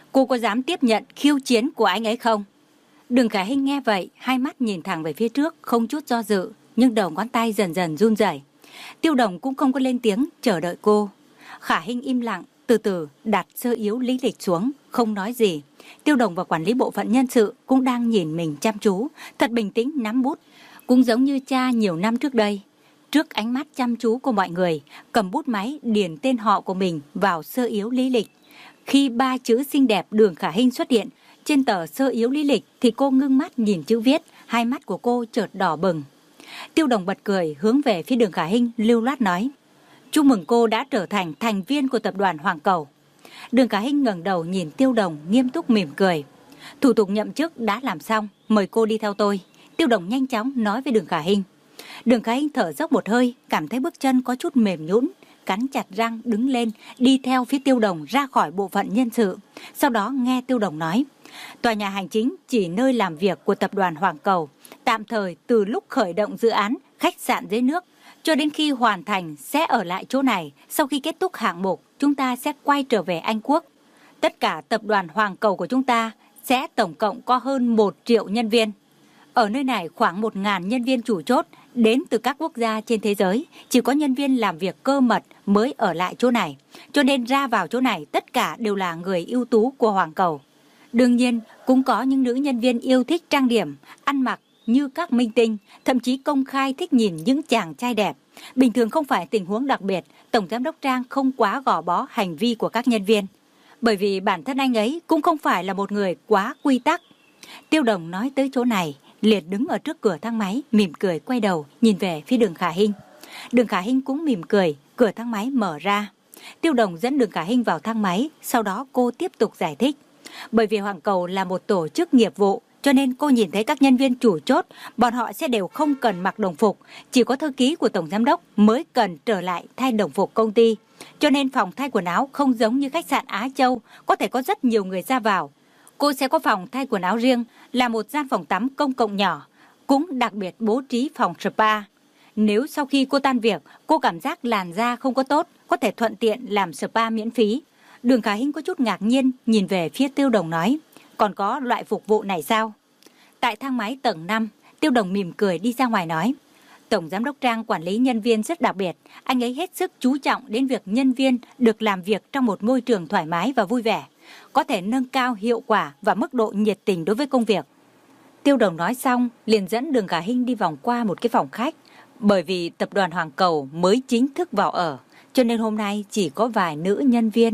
Cô có dám tiếp nhận khiêu chiến của anh ấy không? Đường Khả Hinh nghe vậy, hai mắt nhìn thẳng về phía trước, không chút do dự, nhưng đầu ngón tay dần dần run rẩy. Tiêu Đồng cũng không có lên tiếng chờ đợi cô. Khả Hinh im lặng, từ từ đặt sơ yếu lý lịch xuống, không nói gì. Tiêu Đồng và quản lý bộ phận nhân sự cũng đang nhìn mình chăm chú, thật bình tĩnh nắm bút, cũng giống như cha nhiều năm trước đây. Trước ánh mắt chăm chú của mọi người, cầm bút máy điền tên họ của mình vào sơ yếu lý lịch. Khi ba chữ xinh đẹp Đường Khả Hinh xuất hiện trên tờ sơ yếu lý lịch thì cô ngưng mắt nhìn chữ viết, hai mắt của cô chợt đỏ bừng. Tiêu Đồng bật cười hướng về phía Đường Khả Hinh lưu loát nói: chúc mừng cô đã trở thành thành viên của tập đoàn Hoàng Cầu. Đường Khả Hinh ngẩng đầu nhìn Tiêu Đồng nghiêm túc mỉm cười. Thủ tục nhậm chức đã làm xong, mời cô đi theo tôi. Tiêu Đồng nhanh chóng nói với Đường Khả Hinh. Đường Khả Hinh thở dốc một hơi, cảm thấy bước chân có chút mềm nhũn, cắn chặt răng đứng lên, đi theo phía Tiêu Đồng ra khỏi bộ phận nhân sự. Sau đó nghe Tiêu Đồng nói: tòa nhà hành chính chỉ nơi làm việc của tập đoàn Hoàng Cầu, tạm thời từ lúc khởi động dự án khách sạn dưới nước cho đến khi hoàn thành sẽ ở lại chỗ này. Sau khi kết thúc hạng mục, chúng ta sẽ quay trở về Anh Quốc. Tất cả tập đoàn Hoàng Cầu của chúng ta sẽ tổng cộng có hơn một triệu nhân viên. Ở nơi này khoảng một ngàn nhân viên chủ chốt đến từ các quốc gia trên thế giới. Chỉ có nhân viên làm việc cơ mật mới ở lại chỗ này. Cho nên ra vào chỗ này tất cả đều là người ưu tú của Hoàng Cầu. Đương nhiên cũng có những nữ nhân viên yêu thích trang điểm, ăn mặc như các minh tinh, thậm chí công khai thích nhìn những chàng trai đẹp. Bình thường không phải tình huống đặc biệt, Tổng Giám đốc Trang không quá gò bó hành vi của các nhân viên. Bởi vì bản thân anh ấy cũng không phải là một người quá quy tắc. Tiêu Đồng nói tới chỗ này, liền đứng ở trước cửa thang máy, mỉm cười quay đầu, nhìn về phía Đường Khả Hinh. Đường Khả Hinh cũng mỉm cười, cửa thang máy mở ra. Tiêu Đồng dẫn Đường Khả Hinh vào thang máy, sau đó cô tiếp tục giải thích. Bởi vì Hoàng Cầu là một tổ chức nghiệp vụ, cho nên cô nhìn thấy các nhân viên chủ chốt, bọn họ sẽ đều không cần mặc đồng phục. Chỉ có thư ký của Tổng Giám đốc mới cần trở lại thay đồng phục công ty. Cho nên phòng thay quần áo không giống như khách sạn Á Châu, có thể có rất nhiều người ra vào. Cô sẽ có phòng thay quần áo riêng, là một gian phòng tắm công cộng nhỏ, cũng đặc biệt bố trí phòng spa. Nếu sau khi cô tan việc, cô cảm giác làn da không có tốt, có thể thuận tiện làm spa miễn phí. Đường Khả Hinh có chút ngạc nhiên, nhìn về phía Tiêu Đồng nói, còn có loại phục vụ này sao? Tại thang máy tầng năm, Tiêu Đồng mỉm cười đi ra ngoài nói, Tổng Giám đốc Trang quản lý nhân viên rất đặc biệt, anh ấy hết sức chú trọng đến việc nhân viên được làm việc trong một môi trường thoải mái và vui vẻ, có thể nâng cao hiệu quả và mức độ nhiệt tình đối với công việc. Tiêu Đồng nói xong, liền dẫn Đường Khả Hinh đi vòng qua một cái phòng khách. Bởi vì tập đoàn Hoàng Cầu mới chính thức vào ở, cho nên hôm nay chỉ có vài nữ nhân viên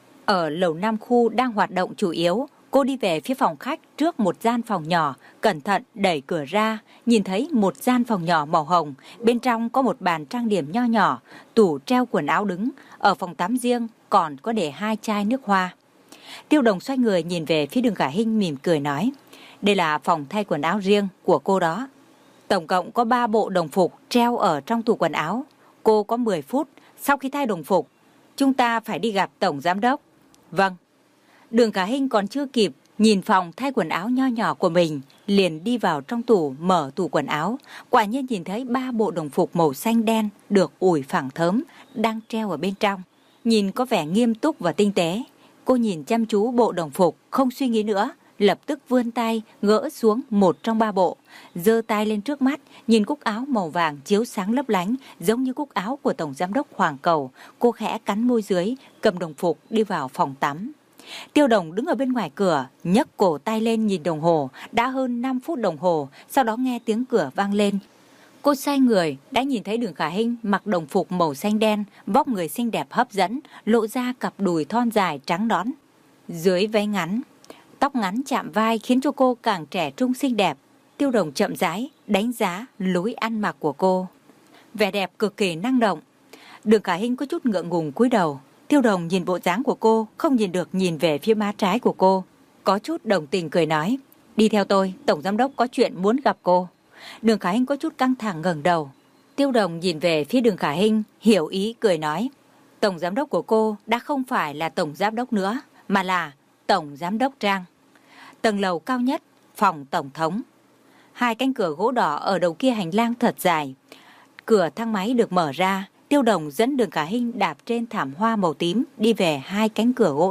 ở lầu năm khu đang hoạt động chủ yếu. Cô đi về phía phòng khách trước một gian phòng nhỏ, cẩn thận đẩy cửa ra, nhìn thấy một gian phòng nhỏ màu hồng. Bên trong có một bàn trang điểm nho nhỏ, tủ treo quần áo đứng. Ở phòng tắm riêng còn có để hai chai nước hoa. Tiêu Đồng xoay người nhìn về phía Đường Khả Hinh mỉm cười nói, đây là phòng thay quần áo riêng của cô đó. Tổng cộng có ba bộ đồng phục treo ở trong tủ quần áo. Cô có mười phút, sau khi thay đồng phục, chúng ta phải đi gặp Tổng Giám đốc. Vâng. Đường Khả Hinh còn chưa kịp nhìn phòng thay quần áo nho nhỏ của mình, liền đi vào trong tủ mở tủ quần áo. Quả nhiên nhìn thấy ba bộ đồng phục màu xanh đen được ủi phẳng thớm đang treo ở bên trong. Nhìn có vẻ nghiêm túc và tinh tế. Cô nhìn chăm chú bộ đồng phục, không suy nghĩ nữa, lập tức vươn tay gỡ xuống một trong ba bộ, giơ tay lên trước mắt, nhìn cúc áo màu vàng chiếu sáng lấp lánh giống như cúc áo của Tổng Giám đốc Hoàng Cầu. Cô khẽ cắn môi dưới, cầm đồng phục đi vào phòng tắm. Tiêu Đồng đứng ở bên ngoài cửa, nhấc cổ tay lên nhìn đồng hồ, đã hơn năm phút đồng hồ, sau đó nghe tiếng cửa vang lên. Cô xoay người, đã nhìn thấy Đường Khả Hinh mặc đồng phục màu xanh đen, vóc người xinh đẹp hấp dẫn, lộ ra cặp đùi thon dài trắng nõn. Dưới váy ngắn, tóc ngắn chạm vai khiến cho cô càng trẻ trung xinh đẹp. Tiêu Đồng chậm rãi đánh giá lối ăn mặc của cô. Vẻ đẹp cực kỳ năng động. Đường Khả Hinh có chút ngượng ngùng cúi đầu. Tiêu Đồng nhìn bộ dáng của cô, không nhìn được nhìn về phía má trái của cô. Có chút đồng tình cười nói, đi theo tôi, Tổng Giám đốc có chuyện muốn gặp cô. Đường Khả Hinh có chút căng thẳng ngẩng đầu. Tiêu Đồng nhìn về phía Đường Khả Hinh, hiểu ý cười nói, Tổng Giám đốc của cô đã không phải là Tổng Giám đốc nữa, mà là Tổng Giám đốc Trang. Tầng lầu cao nhất, phòng Tổng thống. Hai cánh cửa gỗ đỏ ở đầu kia hành lang thật dài. Cửa thang máy được mở ra, Tiêu Đồng dẫn Đường Khả Hinh đạp trên thảm hoa màu tím đi về hai cánh cửa gỗ đỏ.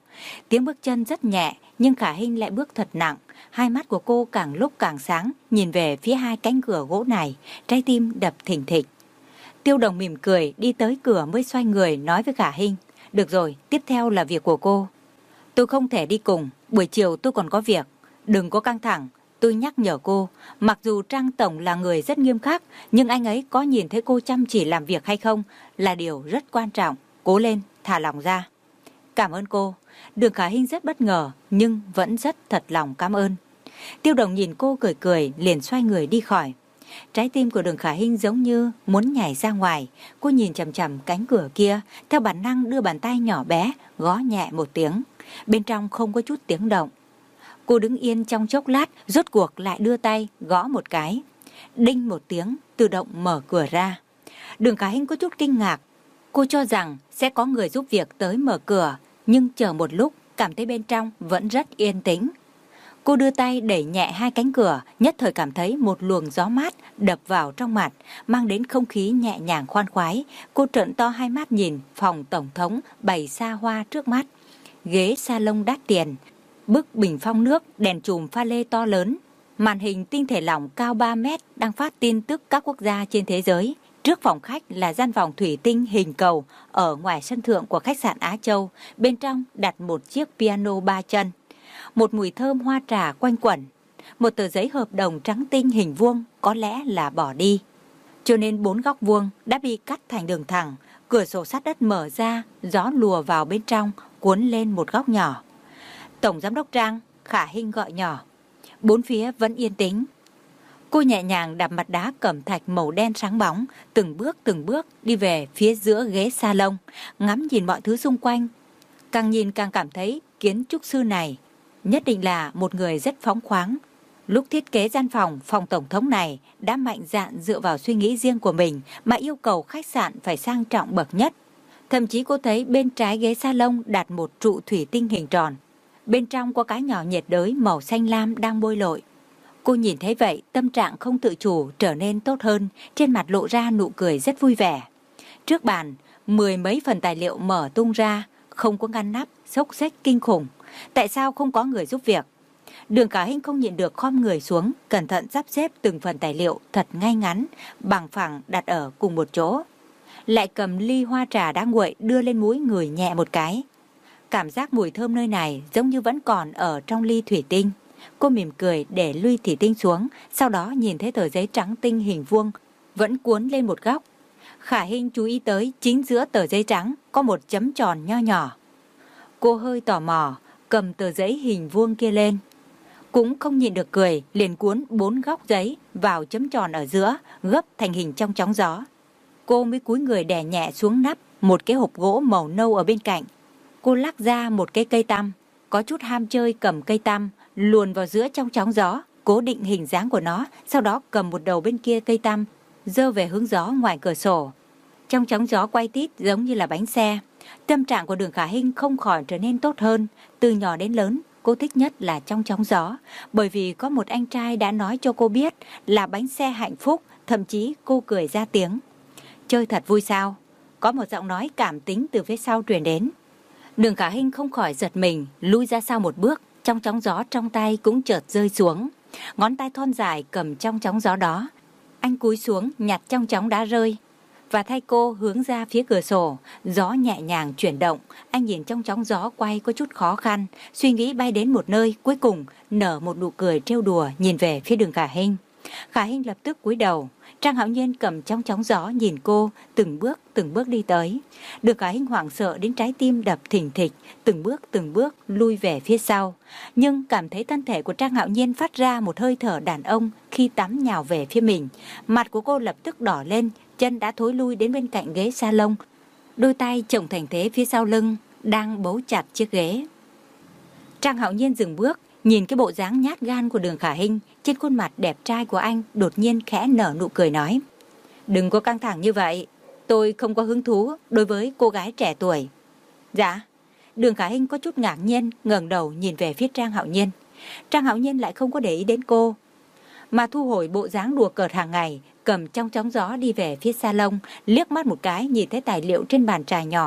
Tiếng bước chân rất nhẹ, nhưng Khả Hinh lại bước thật nặng. Hai mắt của cô càng lúc càng sáng, nhìn về phía hai cánh cửa gỗ này, trái tim đập thình thịch. Tiêu Đồng mỉm cười, đi tới cửa mới xoay người nói với Khả Hinh. Được rồi, tiếp theo là việc của cô. Tôi không thể đi cùng, buổi chiều tôi còn có việc. Đừng có căng thẳng, tôi nhắc nhở cô. Mặc dù Trang Tổng là người rất nghiêm khắc, nhưng anh ấy có nhìn thấy cô chăm chỉ làm việc hay không là điều rất quan trọng. Cố lên, thả lòng ra. Cảm ơn cô. Đường Khả Hinh rất bất ngờ, nhưng vẫn rất thật lòng cảm ơn. Tiêu Đồng nhìn cô cười cười, liền xoay người đi khỏi. Trái tim của Đường Khả Hinh giống như muốn nhảy ra ngoài. Cô nhìn chằm chằm cánh cửa kia, theo bản năng đưa bàn tay nhỏ bé, gõ nhẹ một tiếng. Bên trong không có chút tiếng động. Cô đứng yên trong chốc lát, rốt cuộc lại đưa tay, gõ một cái. Đinh một tiếng, tự động mở cửa ra. Đường Khả Hinh có chút kinh ngạc. Cô cho rằng sẽ có người giúp việc tới mở cửa, nhưng chờ một lúc, cảm thấy bên trong vẫn rất yên tĩnh. Cô đưa tay đẩy nhẹ hai cánh cửa, nhất thời cảm thấy một luồng gió mát đập vào trong mặt, mang đến không khí nhẹ nhàng khoan khoái. Cô trợn to hai mắt nhìn phòng tổng thống bày xa hoa trước mắt. Ghế salon đắt tiền, bức bình phong nước, đèn chùm pha lê to lớn, màn hình tinh thể lỏng cao ba mét đang phát tin tức các quốc gia trên thế giới. Trước phòng khách là gian phòng thủy tinh hình cầu ở ngoài sân thượng của khách sạn Á Châu, bên trong đặt một chiếc piano ba chân. Một mùi thơm hoa trà quanh quẩn. Một tờ giấy hợp đồng trắng tinh hình vuông, có lẽ là bỏ đi. Cho nên bốn góc vuông đã bị cắt thành đường thẳng, cửa sổ sắt đất mở ra, gió lùa vào bên trong, cuốn lên một góc nhỏ. Tổng giám đốc Trang, Khả Hinh gọi nhỏ. Bốn phía vẫn yên tĩnh. Cô nhẹ nhàng đạp mặt đá cẩm thạch màu đen sáng bóng, từng bước từng bước đi về phía giữa ghế salon, ngắm nhìn mọi thứ xung quanh. Càng nhìn càng cảm thấy kiến trúc sư này nhất định là một người rất phóng khoáng. Lúc thiết kế gian phòng, phòng tổng thống này đã mạnh dạn dựa vào suy nghĩ riêng của mình mà yêu cầu khách sạn phải sang trọng bậc nhất. Thậm chí cô thấy bên trái ghế salon đặt một trụ thủy tinh hình tròn. Bên trong có cái nhỏ nhiệt đới màu xanh lam đang bôi lội. Cô nhìn thấy vậy, tâm trạng không tự chủ trở nên tốt hơn, trên mặt lộ ra nụ cười rất vui vẻ. Trước bàn, mười mấy phần tài liệu mở tung ra, không có ngăn nắp, xốc xếch kinh khủng. Tại sao không có người giúp việc? Đường Khả Hinh không nhịn được khom người xuống, cẩn thận sắp xếp từng phần tài liệu thật ngay ngắn, bằng phẳng đặt ở cùng một chỗ. Lại cầm ly hoa trà đã nguội đưa lên mũi ngửi nhẹ một cái. Cảm giác mùi thơm nơi này giống như vẫn còn ở trong ly thủy tinh. Cô mỉm cười để ly thủy tinh xuống, sau đó nhìn thấy tờ giấy trắng tinh hình vuông vẫn cuốn lên một góc. Khả Hinh chú ý tới chính giữa tờ giấy trắng có một chấm tròn nho nhỏ. Cô hơi tò mò, cầm tờ giấy hình vuông kia lên. Cũng không nhịn được cười, liền cuốn bốn góc giấy vào chấm tròn ở giữa, gấp thành hình trong chóng gió. Cô mới cúi người đè nhẹ xuống nắp một cái hộp gỗ màu nâu ở bên cạnh. Cô lắc ra một cái cây tăm, có chút ham chơi cầm cây tăm, luồn vào giữa trong chóng gió, cố định hình dáng của nó, sau đó cầm một đầu bên kia cây tăm, giơ về hướng gió ngoài cửa sổ. Trong chóng gió quay tít giống như là bánh xe. Tâm trạng của Đường Khả Hinh không khỏi trở nên tốt hơn. Từ nhỏ đến lớn, cô thích nhất là trong chóng gió, bởi vì có một anh trai đã nói cho cô biết là bánh xe hạnh phúc, thậm chí cô cười ra tiếng. Chơi thật vui sao? Có một giọng nói cảm tính từ phía sau truyền đến. Đường Khả Hinh không khỏi giật mình, lui ra sau một bước, trong chóng gió trong tay cũng chợt rơi xuống. Ngón tay thon dài cầm trong chóng gió đó. Anh cúi xuống nhặt trong chóng đá rơi và thay cô hướng ra phía cửa sổ. Gió nhẹ nhàng chuyển động, anh nhìn trong chóng gió quay có chút khó khăn, suy nghĩ bay đến một nơi, cuối cùng nở một nụ cười trêu đùa nhìn về phía Đường Khả Hinh. Khả Hinh lập tức cúi đầu. Trang Hạo Nhiên cầm trong chóng gió nhìn cô, từng bước từng bước đi tới. Đường Khả Hinh hoảng sợ đến trái tim đập thình thịch, từng bước từng bước lui về phía sau. Nhưng cảm thấy thân thể của Trang Hạo Nhiên phát ra một hơi thở đàn ông khi tắm nhào về phía mình. Mặt của cô lập tức đỏ lên, chân đã thối lui đến bên cạnh ghế salon. Đôi tay chồng thành thế phía sau lưng, đang bấu chặt chiếc ghế. Trang Hạo Nhiên dừng bước, nhìn cái bộ dáng nhát gan của Đường Khả Hinh, trên khuôn mặt đẹp trai của anh đột nhiên khẽ nở nụ cười nói. Đừng có căng thẳng như vậy, tôi không có hứng thú đối với cô gái trẻ tuổi. Dạ. Đường Khả Hinh có chút ngạc nhiên, ngẩng đầu nhìn về phía Trang Hạo Nhiên. Trang Hạo Nhiên lại không có để ý đến cô, mà thu hồi bộ dáng đùa cợt hàng ngày, cầm trong chóng gió đi về phía salon, liếc mắt một cái nhìn thấy tài liệu trên bàn trà nhỏ,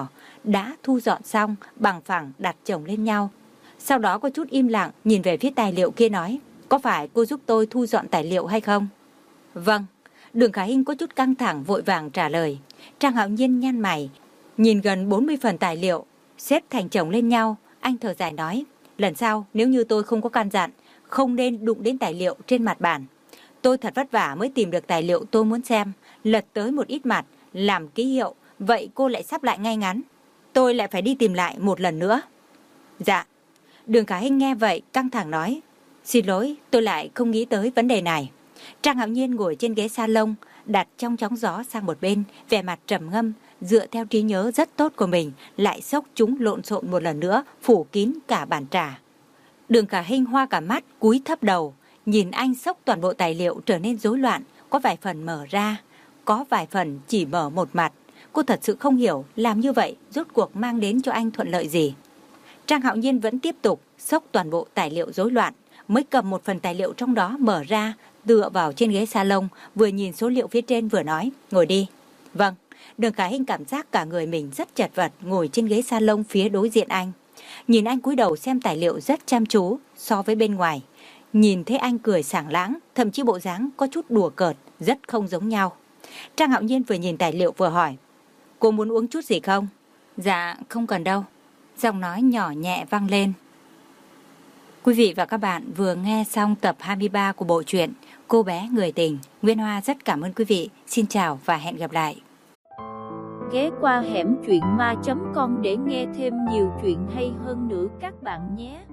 đã thu dọn xong, bằng phẳng đặt chồng lên nhau. Sau đó có chút im lặng nhìn về phía tài liệu kia nói, có phải cô giúp tôi thu dọn tài liệu hay không? Vâng. Đường Khả Hinh có chút căng thẳng vội vàng trả lời. Trang Hạo Nhiên nhăn mày, nhìn gần bốn mươi phần tài liệu xếp thành chồng lên nhau, anh thở dài nói, lần sau nếu như tôi không có căn dặn, không nên đụng đến tài liệu trên mặt bàn. Tôi thật vất vả mới tìm được tài liệu tôi muốn xem, lật tới một ít mặt, làm ký hiệu, vậy cô lại sắp lại ngay ngắn. Tôi lại phải đi tìm lại một lần nữa. Dạ. Đường Khả Hinh nghe vậy căng thẳng nói, xin lỗi, tôi lại không nghĩ tới vấn đề này. Trang Hạo Nhiên ngồi trên ghế salon, đặt trong chóng gió sang một bên, vẻ mặt trầm ngâm, dựa theo trí nhớ rất tốt của mình, lại xốc chúng lộn xộn một lần nữa, phủ kín cả bàn trà. Đường Khả Hinh hoa cả mắt, cúi thấp đầu, nhìn anh xốc toàn bộ tài liệu trở nên rối loạn, có vài phần mở ra, có vài phần chỉ mở một mặt. Cô thật sự không hiểu làm như vậy rốt cuộc mang đến cho anh thuận lợi gì. Trang Hạo Nhiên vẫn tiếp tục xốc toàn bộ tài liệu rối loạn, mới cầm một phần tài liệu trong đó mở ra, tựa vào trên ghế salon, vừa nhìn số liệu phía trên vừa nói, ngồi đi. Vâng. Đường Khả Hinh cảm giác cả người mình rất chật vật ngồi trên ghế salon phía đối diện anh. Nhìn anh cúi đầu xem tài liệu rất chăm chú so với bên ngoài. Nhìn thấy anh cười sảng láng, thậm chí bộ dáng có chút đùa cợt, rất không giống nhau. Trang Hạo Nhiên vừa nhìn tài liệu vừa hỏi, cô muốn uống chút gì không? Dạ, không cần đâu. Giọng nói nhỏ nhẹ vang lên. Quý vị và các bạn vừa nghe xong tập hai mươi ba của bộ truyện Cô bé người tình. Nguyên Hoa rất cảm ơn quý vị. Xin chào và hẹn gặp lại. Ghé qua hẻm truyện ma chấm com để nghe thêm nhiều chuyện hay hơn nữa các bạn nhé.